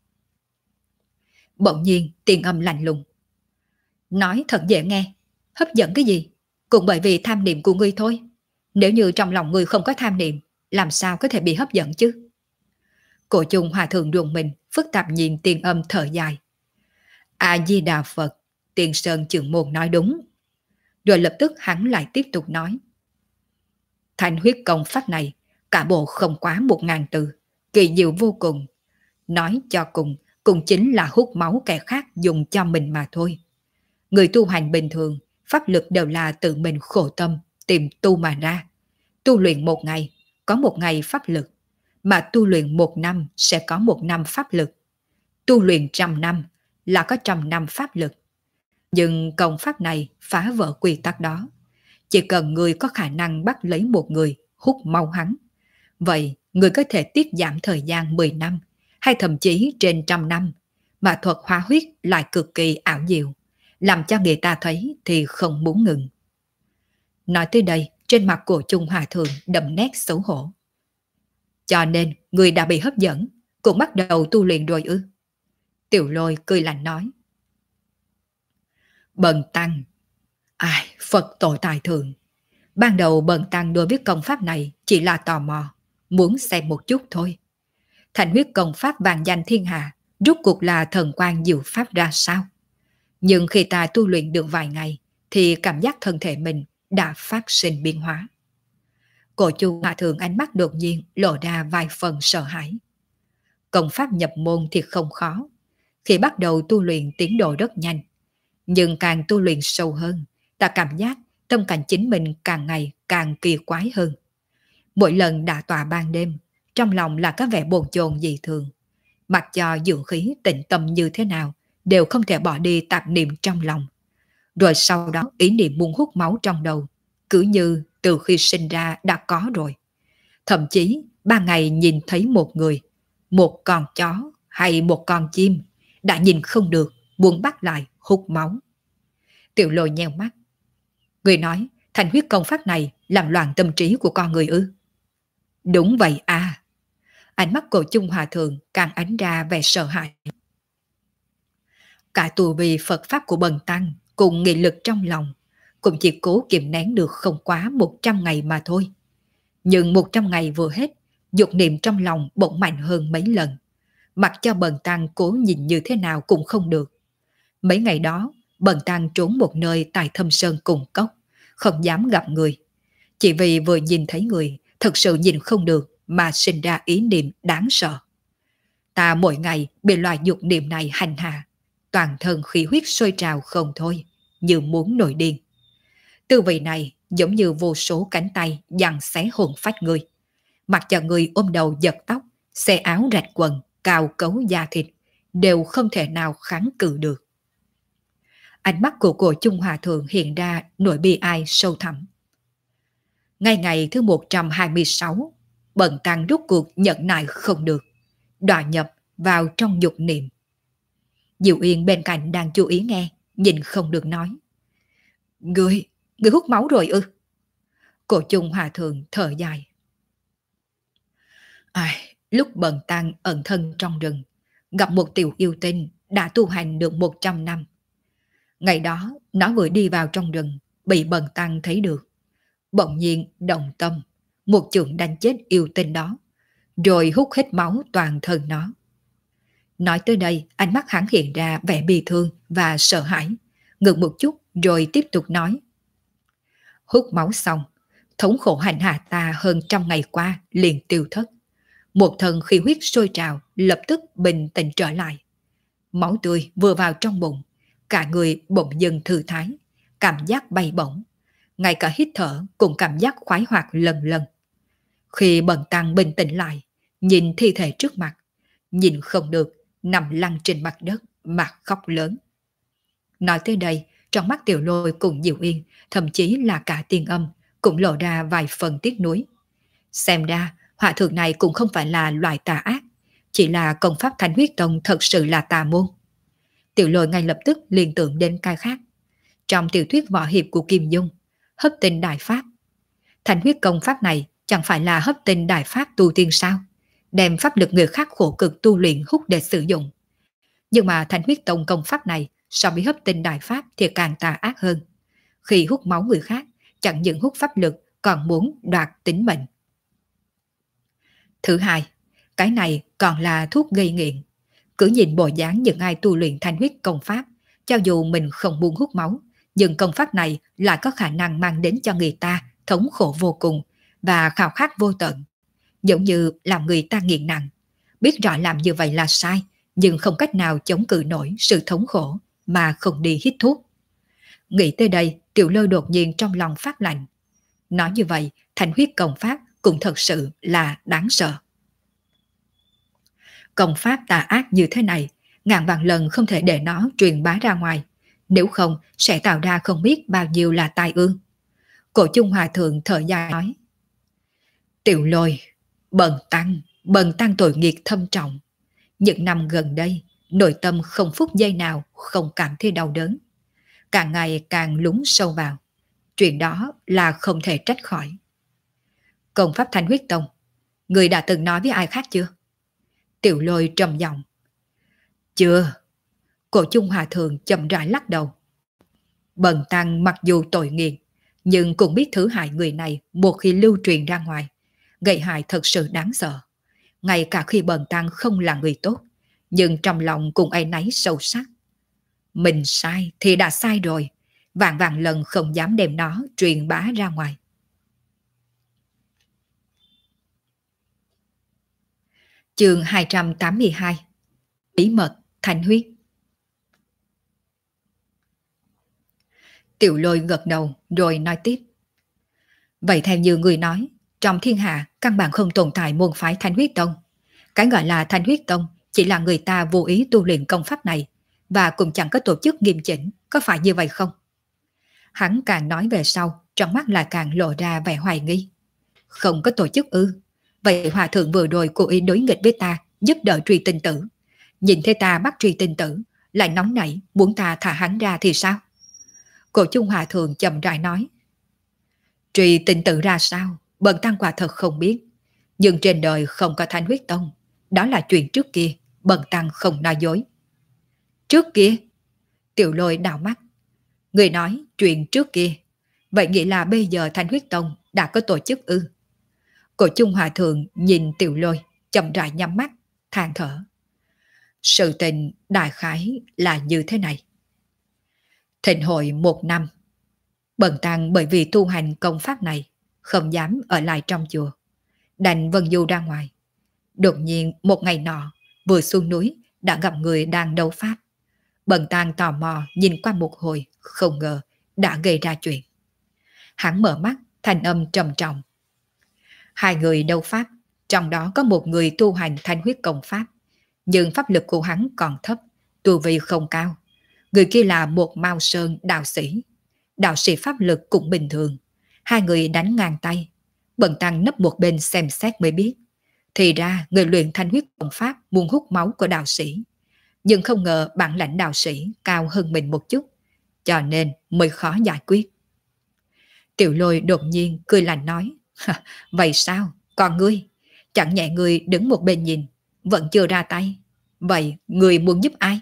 Bỗng nhiên tiếng âm lạnh lùng. Nói thật dễ nghe, hấp dẫn cái gì? Cũng bởi vì tham niệm của ngươi thôi. Nếu như trong lòng ngươi không có tham niệm, làm sao có thể bị hấp dẫn chứ? Cổ Chung Hòa Thượng rùng mình, phức tạp nhìn tiếng âm thở dài. A-di-đà Phật, Tiên Sơn Trưởng Môn nói đúng. Rồi lập tức hắn lại tiếp tục nói. Thanh Huyết công pháp này, cả bộ không quá 1000 từ, kỳ diệu vô cùng. Nói cho cùng, cũng chính là hút máu kẻ khác dùng cho mình mà thôi. Người tu hành bình thường, pháp lực đều là tự mình khổ tâm, tìm tu mà ra. Tu luyện một ngày, có một ngày pháp lực, mà tu luyện 1 năm sẽ có 1 năm pháp lực. Tu luyện 100 năm là có 100 năm pháp lực. Nhưng công pháp này phá vỡ quy tắc đó. Chỉ cần người có khả năng bắt lấy một người, hút máu hắn. Vậy, người có thể tiết giảm thời gian 10 năm, hay thậm chí trên 100 năm, mà thuật hóa huyết lại cực kỳ ảo diệu, làm cho người ta thấy thì không muốn ngừng. Nói tới đây, trên mặt của Chung Hòa Thượng đậm nét xấu hổ. Cho nên, người đã bị hấp dẫn, cũng bắt đầu tu luyện rồi ư? Tiểu Lôi cười lạnh nói. Bần Tăng, ai, Phật tội tài thượng. Ban đầu Bần Tăng đối với công pháp này chỉ là tò mò, muốn xem một chút thôi. Thanh Huyết công pháp vàng danh thiên hạ, rốt cuộc là thần quan diệu pháp ra sao? Nhưng khi ta tu luyện được vài ngày, thì cảm giác thân thể mình đã phát sinh biến hóa. Cổ Chu Hòa Thượng ánh mắt đột nhiên lộ ra vài phần sợ hãi. Công pháp nhập môn thì không khó. Khi bắt đầu tu luyện tiến độ rất nhanh. Nhưng càng tu luyện sâu hơn, ta cảm giác tâm cảnh chính mình càng ngày càng kỳ quái hơn. Mỗi lần đã tọa ban đêm, trong lòng là có vẻ bồn chồn dị thường. Mặc cho dưỡng khí tịnh tâm như thế nào, đều không thể bỏ đi tạp niệm trong lòng. Rồi sau đó ý niệm muốn hút máu trong đầu, cứ như từ khi sinh ra đã có rồi. Thậm chí 3 ngày nhìn thấy một người, một con chó hay một con chim, đã nhìn không được, buông bắt lại hút máu. Tiểu Lôi nheo mắt. Người nói thành huyết công pháp này làm loạn tâm trí của con người ư? Đúng vậy à. Ánh mắt Cổ Chung Hòa Thượng càng ánh ra vẻ sợ hãi. Cả tù vì Phật Pháp của Bần Tăng cùng nghị lực trong lòng cũng chỉ cố kiềm nén được không quá 100 ngày mà thôi. Nhưng 100 ngày vừa hết, dục niệm trong lòng bỗng mạnh hơn mấy lần. Mặc cho Bần Tăng cố nhìn như thế nào cũng không được. Mấy ngày đó, Bần Tăng trốn một nơi tại Thâm Sơn cùng cốc, không dám gặp người. Chỉ vì vừa nhìn thấy người, thật sự nhìn không được mà sinh ra ý niệm đáng sợ. Ta mỗi ngày bị loại dục niệm này hành hạ, toàn thân khí huyết sôi trào không thôi, như muốn nổi điên. Tư vị này giống như vô số cánh tay giằng xé hồn phách người. Mặc cho người ôm đầu giật tóc, xé áo rạch quần, cào cấu da thịt, đều không thể nào kháng cự được. Ánh mắt của Cổ Chung Hòa Thượng hiện ra nỗi bi ai sâu thẳm. Ngay ngày thứ 126, Bần Tăng rút cuộc nhẫn nại không được, đọa nhập vào trong dục niệm. Diệu Yên bên cạnh đang chú ý nghe, nhìn không được nói. Người hút máu rồi ư? Cổ Chung Hòa Thượng thở dài. Lúc Bần Tăng ẩn thân trong rừng, gặp một tiểu yêu tinh đã tu hành được 100 năm. Ngày đó, nó vừa đi vào trong rừng, bị Bần Tăng thấy được. Bỗng nhiên động tâm, một chưởng đánh chết yêu tinh đó, rồi hút hết máu toàn thân nó. Nói tới đây, ánh mắt hắn hiện ra vẻ bi thương và sợ hãi, ngừng một chút rồi tiếp tục nói. Hút máu xong, thống khổ hành hạ ta hơn 100 ngày qua liền tiêu thất. Một thân khí huyết sôi trào lập tức bình tĩnh trở lại. Máu tươi vừa vào trong bụng, cả người bỗng dưng thư thái, cảm giác bay bổng. Ngay cả hít thở cũng cảm giác khoái hoạt lần lần. Khi Bần Tăng bình tĩnh lại, nhìn thi thể trước mặt, nhìn không được, nằm lăn trên mặt đất mà khóc lớn. Nói tới đây, trong mắt Tiểu Lôi cùng Diệu Yên, thậm chí là cả Tiên Âm, cũng lộ ra vài phần tiếc nuối. Xem ra, hòa thượng này cũng không phải là loại tà ác, chỉ là công pháp Thánh Huyết Tông thật sự là tà môn. Tiểu Lôi ngay lập tức liên tưởng đến cái khác. Trong tiểu thuyết võ hiệp của Kim Dung, hấp tinh đại pháp. Thánh huyết công pháp này chẳng phải là hấp tinh đại pháp tu tiên sao? Đem pháp lực người khác khổ cực tu luyện hút để sử dụng. Nhưng mà Thánh huyết tông công pháp này so với hấp tinh đại pháp thì càng tà ác hơn. Khi hút máu người khác, chẳng những hút pháp lực còn muốn đoạt tính mệnh. Thứ hai, cái này còn là thuốc gây nghiện. Cứ nhìn bộ dáng những ai tu luyện thanh huyết công pháp, cho dù mình không muốn hút máu, nhưng công pháp này lại có khả năng mang đến cho người ta thống khổ vô cùng và khao khát vô tận. Giống như làm người ta nghiện nặng, biết rõ làm như vậy là sai, nhưng không cách nào chống cự nổi sự thống khổ mà không đi hít thuốc. Nghĩ tới đây, Tiểu Lôi đột nhiên trong lòng phát lạnh. Nói như vậy, thanh huyết công pháp cũng thật sự là đáng sợ. Công pháp tà ác như thế này, ngàn vạn lần không thể để nó truyền bá ra ngoài, nếu không sẽ tạo ra không biết bao nhiêu là tai ương. Cổ Chung Hòa Thượng thở dài nói. Tiểu Lôi, bần tăng tội nghiệp thâm trọng. Những năm gần đây, nội tâm không phút giây nào không cảm thấy đau đớn. Càng ngày càng lún sâu vào. Chuyện đó là không thể trách khỏi. Công pháp Thanh Huyết Tông, người đã từng nói với ai khác chưa? Tiểu Lôi trầm giọng. Chưa. Cổ Chung Hòa Thượng chậm rãi lắc đầu. Bần tăng mặc dù tội nghiệp, nhưng cũng biết thứ hại người này một khi lưu truyền ra ngoài, gây hại thật sự đáng sợ. Ngay cả khi bần tăng không là người tốt, nhưng trong lòng cũng áy náy sâu sắc. Mình sai thì đã sai rồi, vạn vạn lần không dám đem nó truyền bá ra ngoài. Chương 282. Bí mật Thanh huyết. Tiểu Lôi gật đầu rồi nói tiếp. Vậy theo như người nói, trong thiên hạ căn bản không tồn tại môn phái Thanh Huyết Tông. Cái gọi là Thanh Huyết Tông chỉ là người ta vô ý tu luyện công pháp này và cũng chẳng có tổ chức nghiêm chỉnh, có phải như vậy không? Hắn càng nói về sau, trong mắt lại càng lộ ra vẻ hoài nghi. Không có tổ chức ư? Vậy hòa thượng vừa rồi cố ý đối nghịch với ta, giúp đỡ Truy Tinh Tử. Nhìn thấy ta bắt Truy Tinh Tử, lại nóng nảy muốn ta thả hắn ra thì sao? Cổ Chung Hòa Thượng chậm rãi nói. Truy tình tự ra sao, bần tăng quả thật không biết. Nhưng trên đời không có Thanh Huyết Tông. Đó là chuyện trước kia, bần tăng không nói dối. Trước kia? Tiểu Lôi đảo mắt. Người nói chuyện trước kia. Vậy nghĩa là bây giờ Thanh Huyết Tông đã có tổ chức ư? Cổ Chung Hòa Thượng nhìn Tiểu Lôi, chậm rãi nhắm mắt, than thở. Sự tình đại khái là như thế này. Thịnh hội 1 năm, bần tăng bởi vì tu hành công pháp này, không dám ở lại trong chùa, đành vân du ra ngoài. Đột nhiên một ngày nọ, vừa xuống núi đã gặp người đang đấu pháp. Bần tăng tò mò nhìn qua một hồi, không ngờ đã gây ra chuyện. Hắn mở mắt, thanh âm trầm trọng. Hai người đấu pháp, trong đó có một người tu hành thanh huyết công pháp, nhưng pháp lực của hắn còn thấp, tu vi không cao. Người kia là một Mao Sơn đạo sĩ. Đạo sĩ pháp lực cũng bình thường. Hai người đánh ngang tay. Bần tăng nấp một bên xem xét mới biết. Thì ra người luyện thanh huyết công pháp muốn hút máu của đạo sĩ. Nhưng không ngờ bản lãnh đạo sĩ cao hơn mình một chút, cho nên mới khó giải quyết. Tiểu Lôi đột nhiên cười lạnh nói. Vậy sao? Còn ngươi? Chẳng nhẹ ngươi đứng một bên nhìn, vẫn chưa ra tay. Vậy ngươi muốn giúp ai?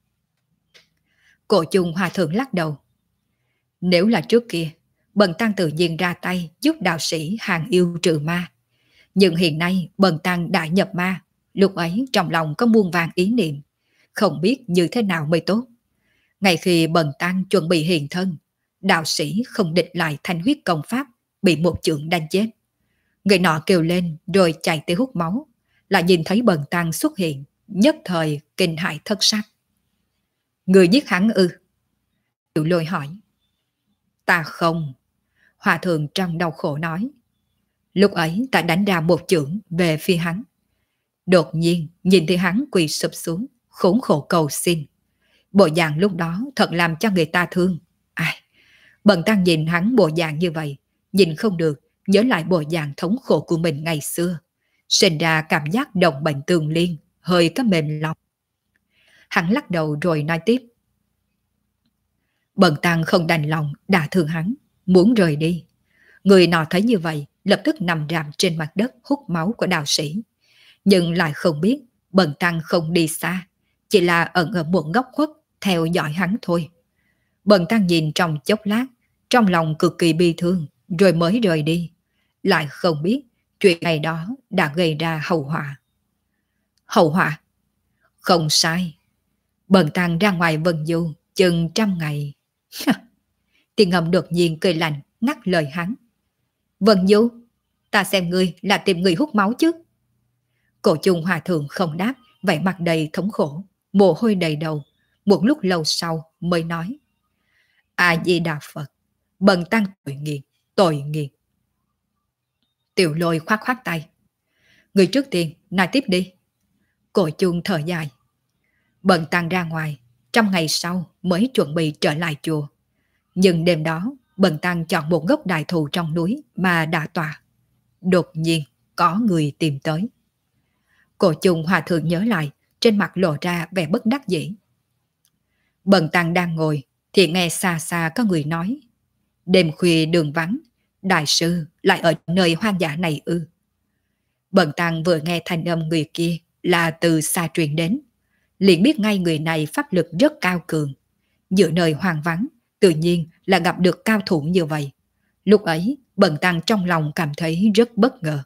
Cổ Chung Hòa Thượng lắc đầu. Nếu là trước kia, bần tăng tự nhiên ra tay giúp đạo sĩ hàng yêu trừ ma. Nhưng hiện nay bần tăng đã nhập ma, lúc ấy trong lòng có muôn vàng ý niệm, không biết như thế nào mới tốt. Ngay khi bần tăng chuẩn bị hiện thân, đạo sĩ không địch lại thanh huyết công pháp, bị một chưởng đánh chết. Người nọ kêu lên rồi chạy tới hút máu, lại nhìn thấy bần tăng xuất hiện, nhất thời kinh hãi thất sắc. Người giết hắn ư? Tiểu Lôi hỏi. Ta không. Hòa Thượng trong đau khổ nói. Lúc ấy ta đánh ra một chưởng về phía hắn. Đột nhiên nhìn thấy hắn quỳ sụp xuống, khốn khổ cầu xin. Bộ dạng lúc đó thật làm cho người ta thương. Ai, bần tăng nhìn hắn bộ dạng như vậy, nhìn không được, nhớ lại bộ dạng thống khổ của mình ngày xưa. Sinh ra cảm giác đồng bệnh tương liên, hơi có mềm lòng. Hắn lắc đầu rồi nói tiếp. Bần tăng không đành lòng đả thương hắn, muốn rời đi. Người nọ thấy như vậy, lập tức nằm rạp trên mặt đất hút máu của đạo sĩ. Nhưng lại không biết bần tăng không đi xa, chỉ là ẩn ở một góc khuất theo dõi hắn thôi. Bần tăng nhìn trong chốc lát, trong lòng cực kỳ bi thương, rồi mới rời đi. Lại không biết chuyện này đó đã gây ra hậu họa. Hậu họa? Không sai. Bần tăng ra ngoài vân du chừng 100 ngày. Tiền Ngầm đột nhiên cười lạnh ngắt lời hắn. Vân du? Ta xem ngươi là tìm người hút máu chứ. Cổ Chung Hòa Thượng không đáp, vẻ mặt đầy thống khổ, mồ hôi đầy đầu. Một lúc lâu sau mới nói. A-di-đà Phật, bần tăng tội nghiệp, tội nghiệp. Tiểu Lôi khoát khoát tay. Người trước tiên, nói tiếp đi. Cổ Chung thở dài. Bần tăng ra ngoài, 100 ngày sau mới chuẩn bị trở lại chùa. Nhưng đêm đó, bần tăng chọn một gốc đại thụ trong núi mà đã tọa. Đột nhiên, có người tìm tới. Cổ Chung Hòa Thượng nhớ lại, trên mặt lộ ra vẻ bất đắc dĩ. Bần tăng đang ngồi, thì nghe xa xa có người nói. Đêm khuya đường vắng, đại sư lại ở nơi hoang dã này ư? Bần tăng vừa nghe thanh âm người kia là từ xa truyền đến, liền biết ngay người này pháp lực rất cao cường. Giữa nơi hoang vắng, tự nhiên là gặp được cao thủ như vậy. Lúc ấy, bần tăng trong lòng cảm thấy rất bất ngờ.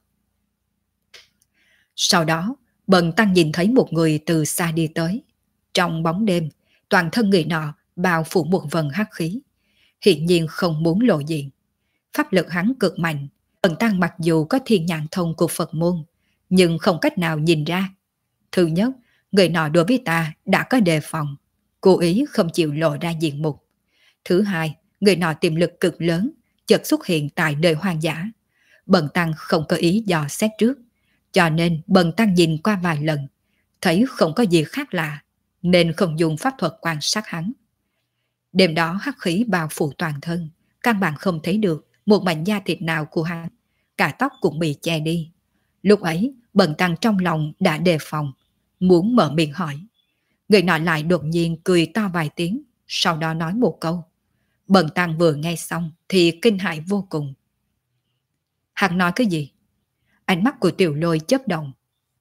Sau đó, bần tăng nhìn thấy một người từ xa đi tới. Trong bóng đêm, toàn thân người nọ bao phủ một vầng hắc khí, hiển nhiên không muốn lộ diện. Pháp lực hắn cực mạnh, bần tăng mặc dù có thiên nhãn thông của Phật môn, nhưng không cách nào nhìn ra. Thứ nhất, người nọ đối với ta đã có đề phòng, cố ý không chịu lộ ra diện mục. Thứ hai, người nọ tiềm lực cực lớn, chợt xuất hiện tại nơi hoang dã. Bần tăng không có ý dò xét trước, cho nên bần tăng nhìn qua vài lần, thấy không có gì khác lạ, nên không dùng pháp thuật quan sát hắn. Đêm đó hắc khí bao phủ toàn thân, căn bản không thấy được một mảnh da thịt nào của hắn, cả tóc cũng bị che đi. Lúc ấy, bần tăng trong lòng đã đề phòng, muốn mở miệng hỏi. Người nọ lại đột nhiên cười to vài tiếng, sau đó nói một câu. Bần tăng vừa nghe xong thì kinh hãi vô cùng. Hắn nói cái gì? Ánh mắt của Tiểu Lôi chớp động.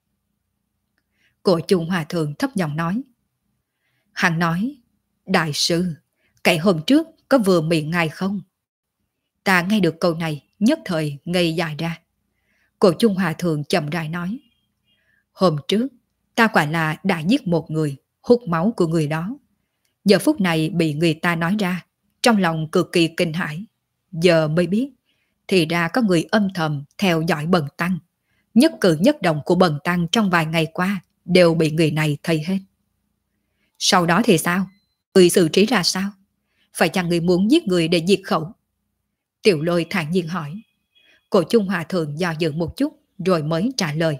Cổ Chung Hòa Thượng thấp giọng nói. Hắn nói, đại sư, cái hôm trước có vừa miệng ngài không? Ta nghe được câu này, nhất thời ngây dài ra. Cổ Chung Hòa Thượng chậm rãi nói. Hôm trước, ta quả là đã giết một người, hút máu của người đó. Giờ phút này bị người ta nói ra, trong lòng cực kỳ kinh hãi. Giờ mới biết, thì ra có người âm thầm theo dõi bần tăng. Nhất cử nhất động của bần tăng trong vài ngày qua đều bị người này thấy hết. Sau đó thì sao? Người xử trí ra sao? Phải chăng người muốn giết người để diệt khẩu? Tiểu Lôi thản nhiên hỏi. Cổ Chung Hòa Thượng do dự một chút rồi mới trả lời.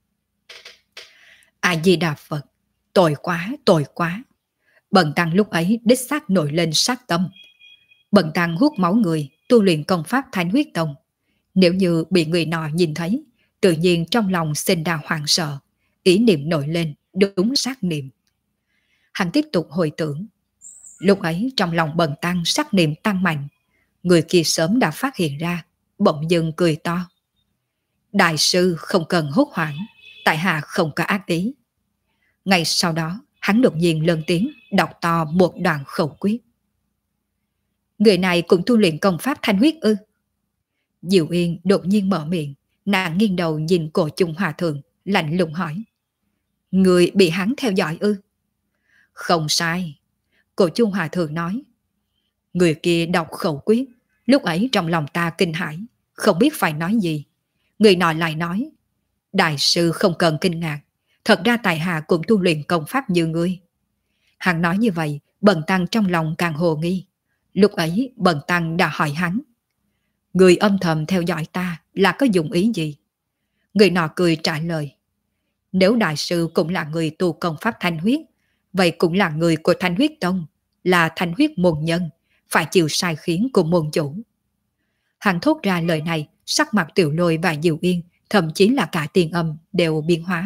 A Di Đà Phật, tội quá, tội quá. Bần tăng lúc ấy đích xác nổi lên sát tâm. Bần tăng hút máu người, tu luyện công pháp Thánh Huyết Tông. Nếu như bị người nọ nhìn thấy, tự nhiên trong lòng sinh ra hoảng sợ, ý niệm nổi lên, đúng sát niệm. Hắn tiếp tục hồi tưởng. Lúc ấy trong lòng bần tăng sát niệm tăng mạnh, người kia sớm đã phát hiện ra, bỗng dưng cười to. Đại sư không cần hốt hoảng, tại hạ không có ác ý. Ngay sau đó, hắn đột nhiên lớn tiếng đọc to một đoạn khẩu quyết. Người này cũng tu luyện công pháp Thanh Huyết ư? Diệu Yên đột nhiên mở miệng, nàng nghiêng đầu nhìn Cổ Chung Hòa Thượng, lạnh lùng hỏi. Người bị hắn theo dõi ư? Không sai. Cổ Chung Hòa Thượng nói. Người kia đọc khẩu quyết, lúc ấy trong lòng ta kinh hãi, không biết phải nói gì. Người nọ lại nói. Đại sư không cần kinh ngạc, thật ra tại hạ cũng tu luyện công pháp như ngươi. Hắn nói như vậy, bần tăng trong lòng càng hồ nghi. Lúc ấy bần tăng đã hỏi hắn. Người âm thầm theo dõi ta là có dụng ý gì? Người nọ cười trả lời. Nếu đại sư cũng là người tu công pháp Thanh Huyết, vậy cũng là người của Thanh Huyết Tông, là Thanh Huyết môn nhân, phải chịu sai khiến của môn chủ. Hắn thốt ra lời này, sắc mặt Tiểu Lôi và Diệu Yên, thậm chí là cả tiền âm đều biến hóa.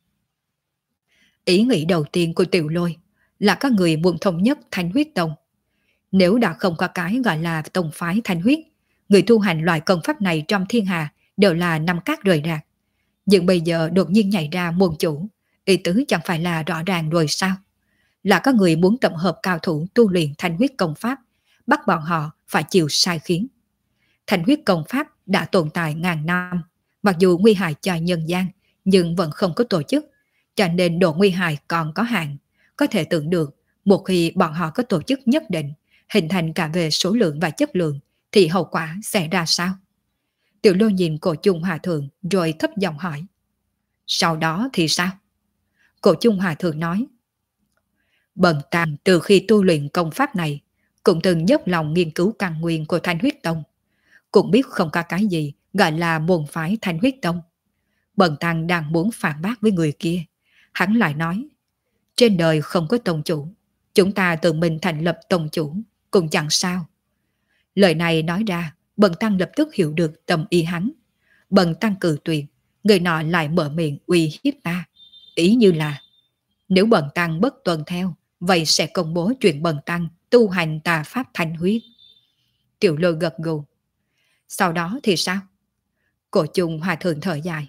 Ý nghĩ đầu tiên của Tiểu Lôi là các người muốn thống nhất Thanh Huyết Tông. Nếu đã không có cái gọi là tông phái Thanh Huyết, người tu hành loại công pháp này trong thiên hà đều là năm cát rời rạc. Nhưng bây giờ đột nhiên nhảy ra môn chủ, ý tứ chẳng phải là rõ ràng rồi sao? Là các người muốn tập hợp cao thủ tu luyện Thanh Huyết công pháp, bắt bọn họ phải chịu sai khiến. Thanh Huyết công pháp đã tồn tại ngàn năm, mặc dù nguy hại cho nhân gian, nhưng vẫn không có tổ chức, cho nên độ nguy hại còn có hạn. Có thể tưởng được, một khi bọn họ có tổ chức nhất định, hình thành cả về số lượng và chất lượng, thì hậu quả sẽ ra sao? Tiểu Lô nhìn Cổ Chung Hòa Thượng rồi thấp giọng hỏi. Sau đó thì sao? Cổ Chung Hòa Thượng nói. Bần tăng từ khi tu luyện công pháp này, cũng từng dốc lòng nghiên cứu căn nguyên của Thanh Huyết Tông. Cũng biết không có cái gì gọi là môn phái Thanh Huyết Tông. Bần tăng đang muốn phản bác với người kia. Hắn lại nói, trên đời không có tông chủ, chúng ta tự mình thành lập tông chủ, cũng chẳng sao. Lời này nói ra, bần tăng lập tức hiểu được tầm ý hắn. Bần tăng cự tuyệt, người nọ lại mở miệng uy hiếp ta. Ý như là, nếu bần tăng bất tuân theo, vậy sẽ công bố chuyện bần tăng tu hành tà pháp Thanh Huyết. Tiểu Lôi gật gù. Sau đó thì sao? Cổ Chung Hòa Thượng thở dài.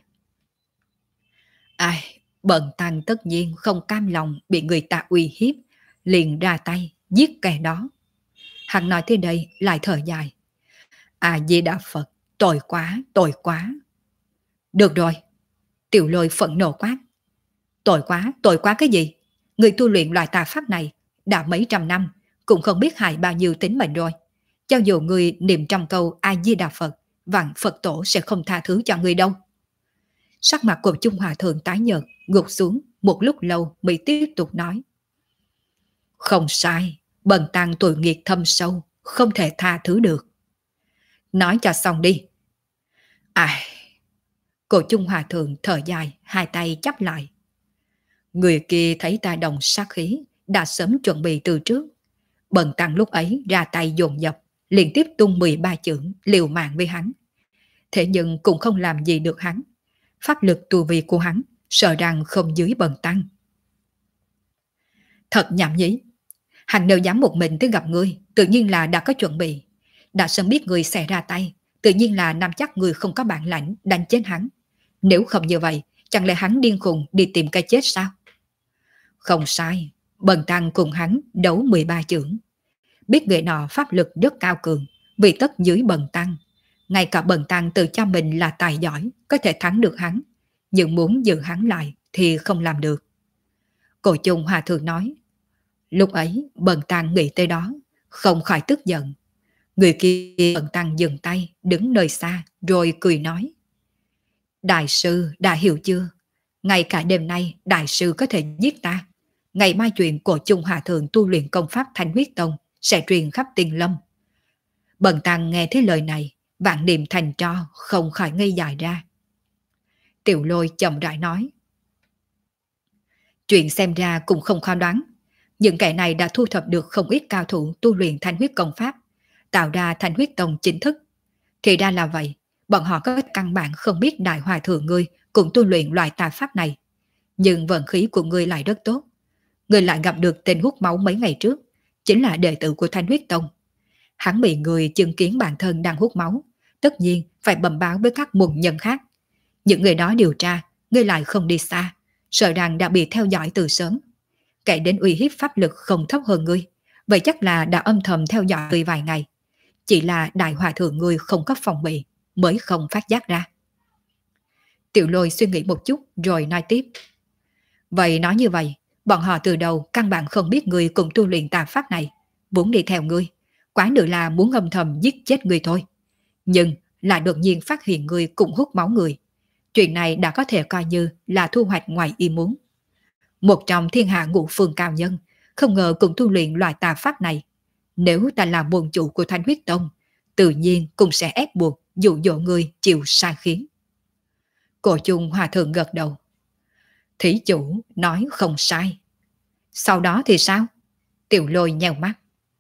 Ai, bần tăng tất nhiên không cam lòng bị người ta uy hiếp, liền ra tay giết kẻ đó. Hắn nói thế đây lại thở dài. A Di Đà Phật, tội quá, tội quá. Được rồi. Tiểu Lôi phẫn nộ quát. Tội quá cái gì? Người tu luyện loại tà pháp này đã mấy trăm năm, cũng không biết hại bao nhiêu tính mệnh rồi. Cho dù người niệm trong câu A Di Đà Phật, vạn Phật tổ sẽ không tha thứ cho người đâu. Sắc mặt của Chung Hòa Thượng tái nhợt, gục xuống một lúc lâu mới tiếp tục nói. Không sai, bần tăng tội nghiệp thâm sâu, không thể tha thứ được. Nói cho xong đi. Ai... Cổ Chung Hòa Thượng thở dài, hai tay chắp lại. Người kia thấy ta đồng sát khí, đã sớm chuẩn bị từ trước. Bần tăng lúc ấy ra tay dồn dập, liên tiếp tung 13 chưởng liều mạng với hắn. Thế nhưng cũng không làm gì được hắn. Pháp lực tu vi của hắn sợ rằng không dưới bần tăng. Thật nhảm nhí. Hắn nếu dám một mình tới gặp ngươi, tự nhiên là đã có chuẩn bị. Đã sớm biết ngươi sẽ ra tay, tự nhiên là nắm chắc ngươi không có bản lãnh đánh chết hắn. Nếu không như vậy, chẳng lẽ hắn điên khùng đi tìm cái chết sao? Không sai, Bần Tăng cùng hắn đấu 13 chưởng. Biết người nọ pháp lực rất cao cường, vì tất dưới Bần Tăng. Ngay cả Bần Tăng tự cho mình là tài giỏi, có thể thắng được hắn. Nhưng muốn giữ hắn lại thì không làm được. Cổ Chung Hòa Thượng nói, lúc ấy Bần Tăng nghĩ tới đó, không khỏi tức giận. Người kia Bần Tăng dừng tay, đứng nơi xa, rồi cười nói. Đại sư đã hiểu chưa? Ngay cả đêm nay đại sư có thể giết ta. Ngày mai chuyện Cổ Chung Hòa Thượng tu luyện công pháp Thanh Huyết Tông sẽ truyền khắp Tiên Lâm. Bần Tăng nghe thấy lời này, vạn niệm thành tro không khỏi ngây dài ra. Tiểu Lôi chậm rãi nói. Chuyện xem ra cũng không khó đoán. Những kẻ này đã thu thập được không ít cao thủ tu luyện Thanh Huyết công pháp, tạo ra Thanh Huyết Tông chính thức. Thì ra là vậy, bọn họ có căn bản không biết Đại Hòa Thượng ngươi cũng tu luyện loại tà pháp này. Nhưng vận khí của ngươi lại rất tốt. Ngươi lại gặp được tên hút máu mấy ngày trước, chính là đệ tử của Thanh Huyết Tông. Hắn bị người chứng kiến bản thân đang hút máu, tất nhiên phải bẩm báo với các môn nhân khác. Những người đó điều tra, ngươi lại không đi xa, sợ rằng đã bị theo dõi từ sớm. Kẻ đến uy hiếp pháp lực không thấp hơn ngươi, vậy chắc là đã âm thầm theo dõi ngươi vài ngày. Chỉ là Đại Hòa Thượng ngươi không có phòng bị, mới không phát giác ra. Tiểu Lôi suy nghĩ một chút rồi nói tiếp. Vậy nói như vậy, bọn họ từ đầu căn bản không biết ngươi cùng tu luyện tà pháp này, muốn đi theo ngươi, quá nữa là muốn âm thầm giết chết ngươi thôi. Nhưng lại đột nhiên phát hiện ngươi cũng hút máu người. Chuyện này đã có thể coi như là thu hoạch ngoài ý muốn. Một trong thiên hạ ngũ phương cao nhân, không ngờ cũng tu luyện loại tà pháp này. Nếu ta là môn chủ của Thanh Huyết Tông, tự nhiên cũng sẽ ép buộc dụ dỗ người chịu sai khiến. Cổ Chung Hòa Thượng gật đầu. Thí chủ nói không sai. Sau đó thì sao? Tiểu Lôi nheo mắt.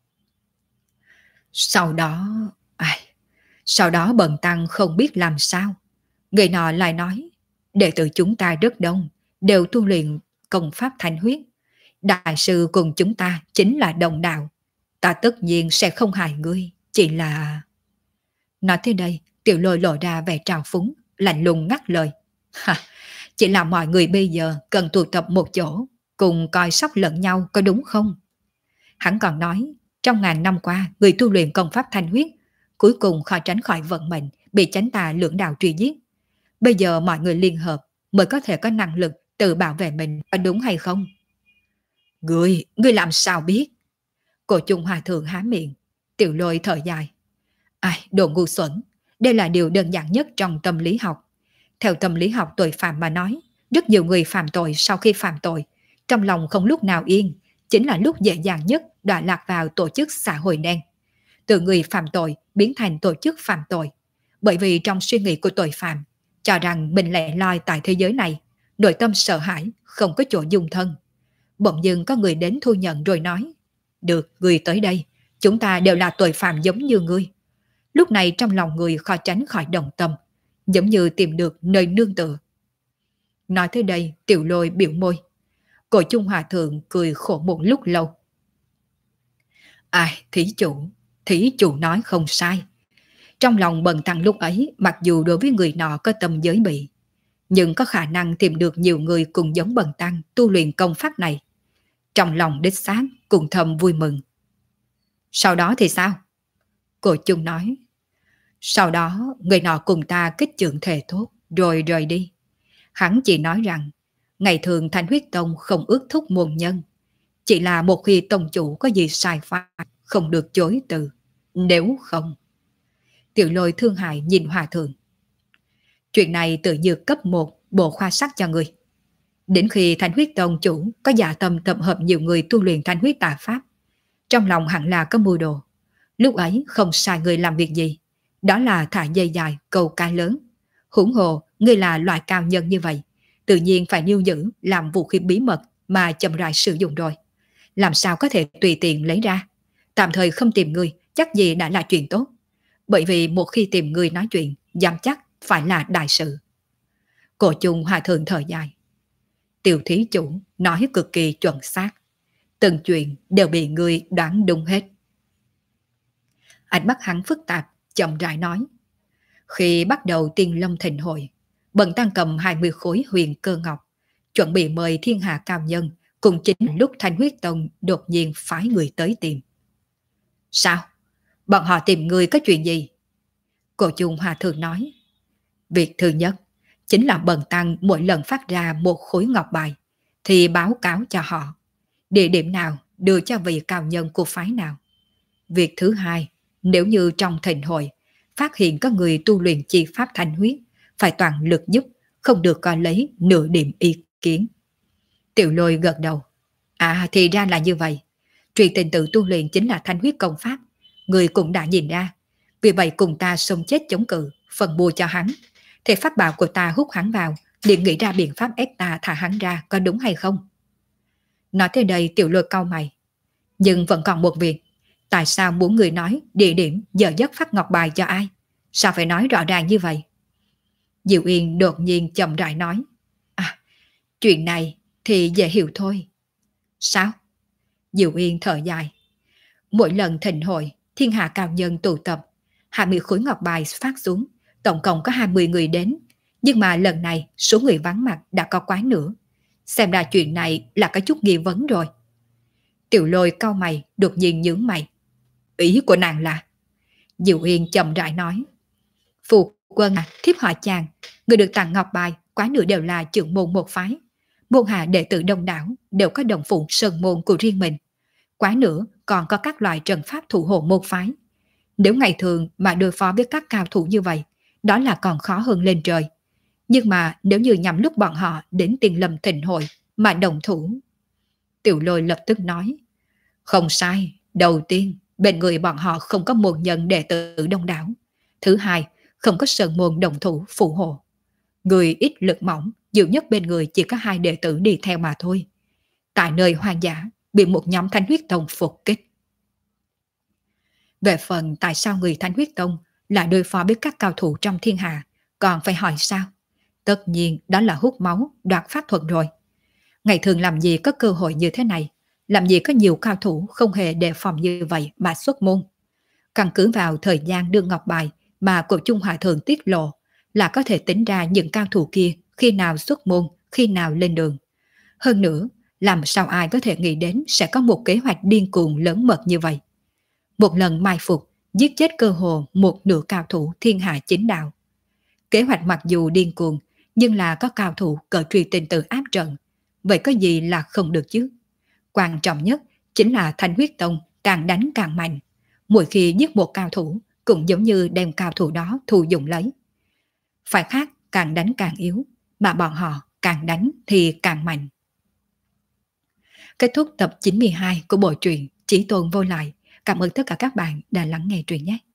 Sau đó... Sau đó Bần Tăng không biết làm sao. Người nọ lại nói, đệ tử chúng ta rất đông, đều tu luyện công pháp Thanh Huyết. Đại sư cùng chúng ta chính là đồng đạo. Ta tất nhiên sẽ không hại ngươi, chỉ là... Nói tới đây, Tiểu Lôi lộ ra vẻ trào phúng, lạnh lùng ngắt lời. Chỉ là mọi người bây giờ cần tụ tập một chỗ, cùng coi sóc lẫn nhau có đúng không? Hắn còn nói, trong ngàn năm qua, người tu luyện công pháp Thanh Huyết, cuối cùng khó tránh khỏi vận mệnh, bị chánh tà lưỡng đạo truy giết. Bây giờ mọi người liên hợp mới có thể có năng lực tự bảo vệ mình, có đúng hay không? Ngươi làm sao biết? Cổ Chung Hòa Thượng há miệng, Tiểu Lôi thở dài. Đồ ngu xuẩn, đây là điều đơn giản nhất trong tâm lý học. Theo tâm lý học tội phạm mà nói, rất nhiều người phạm tội sau khi phạm tội, trong lòng không lúc nào yên, chính là lúc dễ dàng nhất đọa lạc vào tổ chức xã hội đen. Từ người phạm tội biến thành tổ chức phạm tội. Bởi vì trong suy nghĩ của tội phạm, cho rằng mình lẻ loi tại thế giới này, nội tâm sợ hãi, không có chỗ dung thân. Bỗng dưng có người đến thu nhận rồi nói, được, ngươi tới đây, chúng ta đều là tội phạm giống như ngươi. Lúc này trong lòng người khó tránh khỏi đồng tâm, giống như tìm được nơi nương tựa. Nói tới đây, Tiểu Lôi biểu môi. Cổ Chung Hòa Thượng cười khổ một lúc lâu. Thí chủ nói không sai. Trong lòng Bần Tăng lúc ấy, mặc dù đối với người nọ có tâm giới bị, nhưng có khả năng tìm được nhiều người cùng giống Bần Tăng tu luyện công pháp này. Trong lòng đích xác cùng thầm vui mừng. Sau đó thì sao? Cổ Chung nói. Sau đó, người nọ cùng ta kết chượng thề thốt, rồi rời đi. Hắn chỉ nói rằng, ngày thường Thanh Huyết Tông không ước thúc môn nhân. Chỉ là một khi tông chủ có gì sai phạm, không được chối từ. Nếu không... Tiểu Lôi thương hại nhìn Hòa Thượng. Chuyện này tự như cấp một bộ khoa sắc cho người. Đến khi Thanh Huyết Tông chủ có dạ tâm tập hợp nhiều người tu luyện Thanh Huyết tà pháp, trong lòng hẳn là có mưu đồ. Lúc ấy không sai người làm việc gì, đó là thả dây dài câu cá lớn. Huống hồ người là loại cao nhân như vậy, tự nhiên phải lưu giữ làm vũ khí bí mật mà chậm rãi sử dụng rồi. Làm sao có thể tùy tiện lấy ra? Tạm thời không tìm người chắc gì đã là chuyện tốt. Bởi vì một khi tìm người nói chuyện, dám chắc phải là đại sự. Cổ Chung Hòa Thượng thở dài. Tiểu thí chủ nói cực kỳ chuẩn xác. Từng chuyện đều bị ngươi đoán đúng hết. Ánh mắt hắn phức tạp, chậm rãi nói. Khi bắt đầu Tiên Long Thịnh Hội, bần tăng cầm 20 khối huyền cơ ngọc, chuẩn bị mời thiên hạ cao nhân, cùng chính lúc Thanh Huyết Tông đột nhiên phái người tới tìm. Sao? Bọn họ tìm người có chuyện gì? Cổ Chung Hòa Thượng nói. Việc thứ nhất, chính là bần tăng mỗi lần phát ra một khối ngọc bài, thì báo cáo cho họ. Địa điểm nào đưa cho vị cao nhân của phái nào. Việc thứ hai, nếu như trong thịnh hội, phát hiện có người tu luyện chi pháp thanh huyết, phải toàn lực giúp, không được coi lấy nửa điểm ý kiến. Tiểu Lôi gật đầu. À thì ra là như vậy. Truyền tình tự tu luyện chính là thanh huyết công pháp. Người cũng đã nhìn ra. Vì vậy cùng ta sống chết chống cự, phần bùa cho hắn. Thì pháp bảo của ta hút hắn vào, liền nghĩ ra biện pháp ép ta thả hắn ra, có đúng hay không? Nói tới đây Tiểu Lôi cau mày. Nhưng vẫn còn một việc. Tại sao muốn người nói địa điểm giờ giấc phát ngọc bài cho ai? Sao phải nói rõ ràng như vậy? Diệu Yên đột nhiên chậm rãi nói. À, chuyện này thì dễ hiểu thôi. Sao? Diệu Yên thở dài. Mỗi lần thịnh hội, thiên hạ cao nhân tụ tập, 20 khối ngọc bài phát xuống, tổng cộng có 20 người đến. Nhưng mà lần này số người vắng mặt đã có quá nữa. Xem ra chuyện này là có chút nghi vấn rồi. Tiểu Lôi cau mày, đột nhiên nhướng mày. Ý của nàng là? Diệu Yên chậm rãi nói. Phụ quân à, thiếp họ chàng, người được tặng ngọc bài, quá nửa đều là trưởng môn một phái. Môn hạ đệ tử đông đảo, đều có đồng phụ sơn môn của riêng mình. Quá nữa còn có các loại trận pháp thủ hộ môn phái. Nếu ngày thường mà đối phó với các cao thủ như vậy, đó là còn khó hơn lên trời. Nhưng mà nếu như nhằm lúc bọn họ đến Tiên Lâm Thịnh Hội mà đồng thủ. Tiểu Lôi lập tức nói. Không sai, đầu tiên, bên người bọn họ không có môn nhân đệ tử đông đảo. Thứ hai, không có sơn môn đồng thủ phụ hộ. Người ít lực mỏng, nhiều nhất bên người chỉ có 2 đệ tử đi theo mà thôi. Tại nơi hoang dã, bị một nhóm Thanh Huyết Tông phục kích. Về phần tại sao người Thanh Huyết Tông lại đối phó với các cao thủ trong thiên hạ, còn phải hỏi sao? Tất nhiên đó là hút máu, đoạt pháp thuật rồi. Ngày thường làm gì có cơ hội như thế này, làm gì có nhiều cao thủ không hề đề phòng như vậy mà xuất môn. Căn cứ vào thời gian đưa ngọc bài mà Cổ Chung Hòa Thượng tiết lộ là có thể tính ra những cao thủ kia khi nào xuất môn, khi nào lên đường. Hơn nữa, làm sao ai có thể nghĩ đến sẽ có một kế hoạch điên cuồng lớn mật như vậy. Một lần mai phục, giết chết cơ hồ một nửa cao thủ thiên hạ chính đạo. Kế hoạch mặc dù điên cuồng, nhưng là có cao thủ cờ truy tình tự áp trận. Vậy có gì là không được chứ? Quan trọng nhất chính là Thanh Huyết Tông càng đánh càng mạnh. Mỗi khi giết một cao thủ, cũng giống như đem cao thủ đó thù dụng lấy. Phải khác càng đánh càng yếu, mà bọn họ càng đánh thì càng mạnh. Kết thúc tập 92 của bộ truyện Chí Tôn Vô Lại. Cảm ơn tất cả các bạn đã lắng nghe truyện nhé.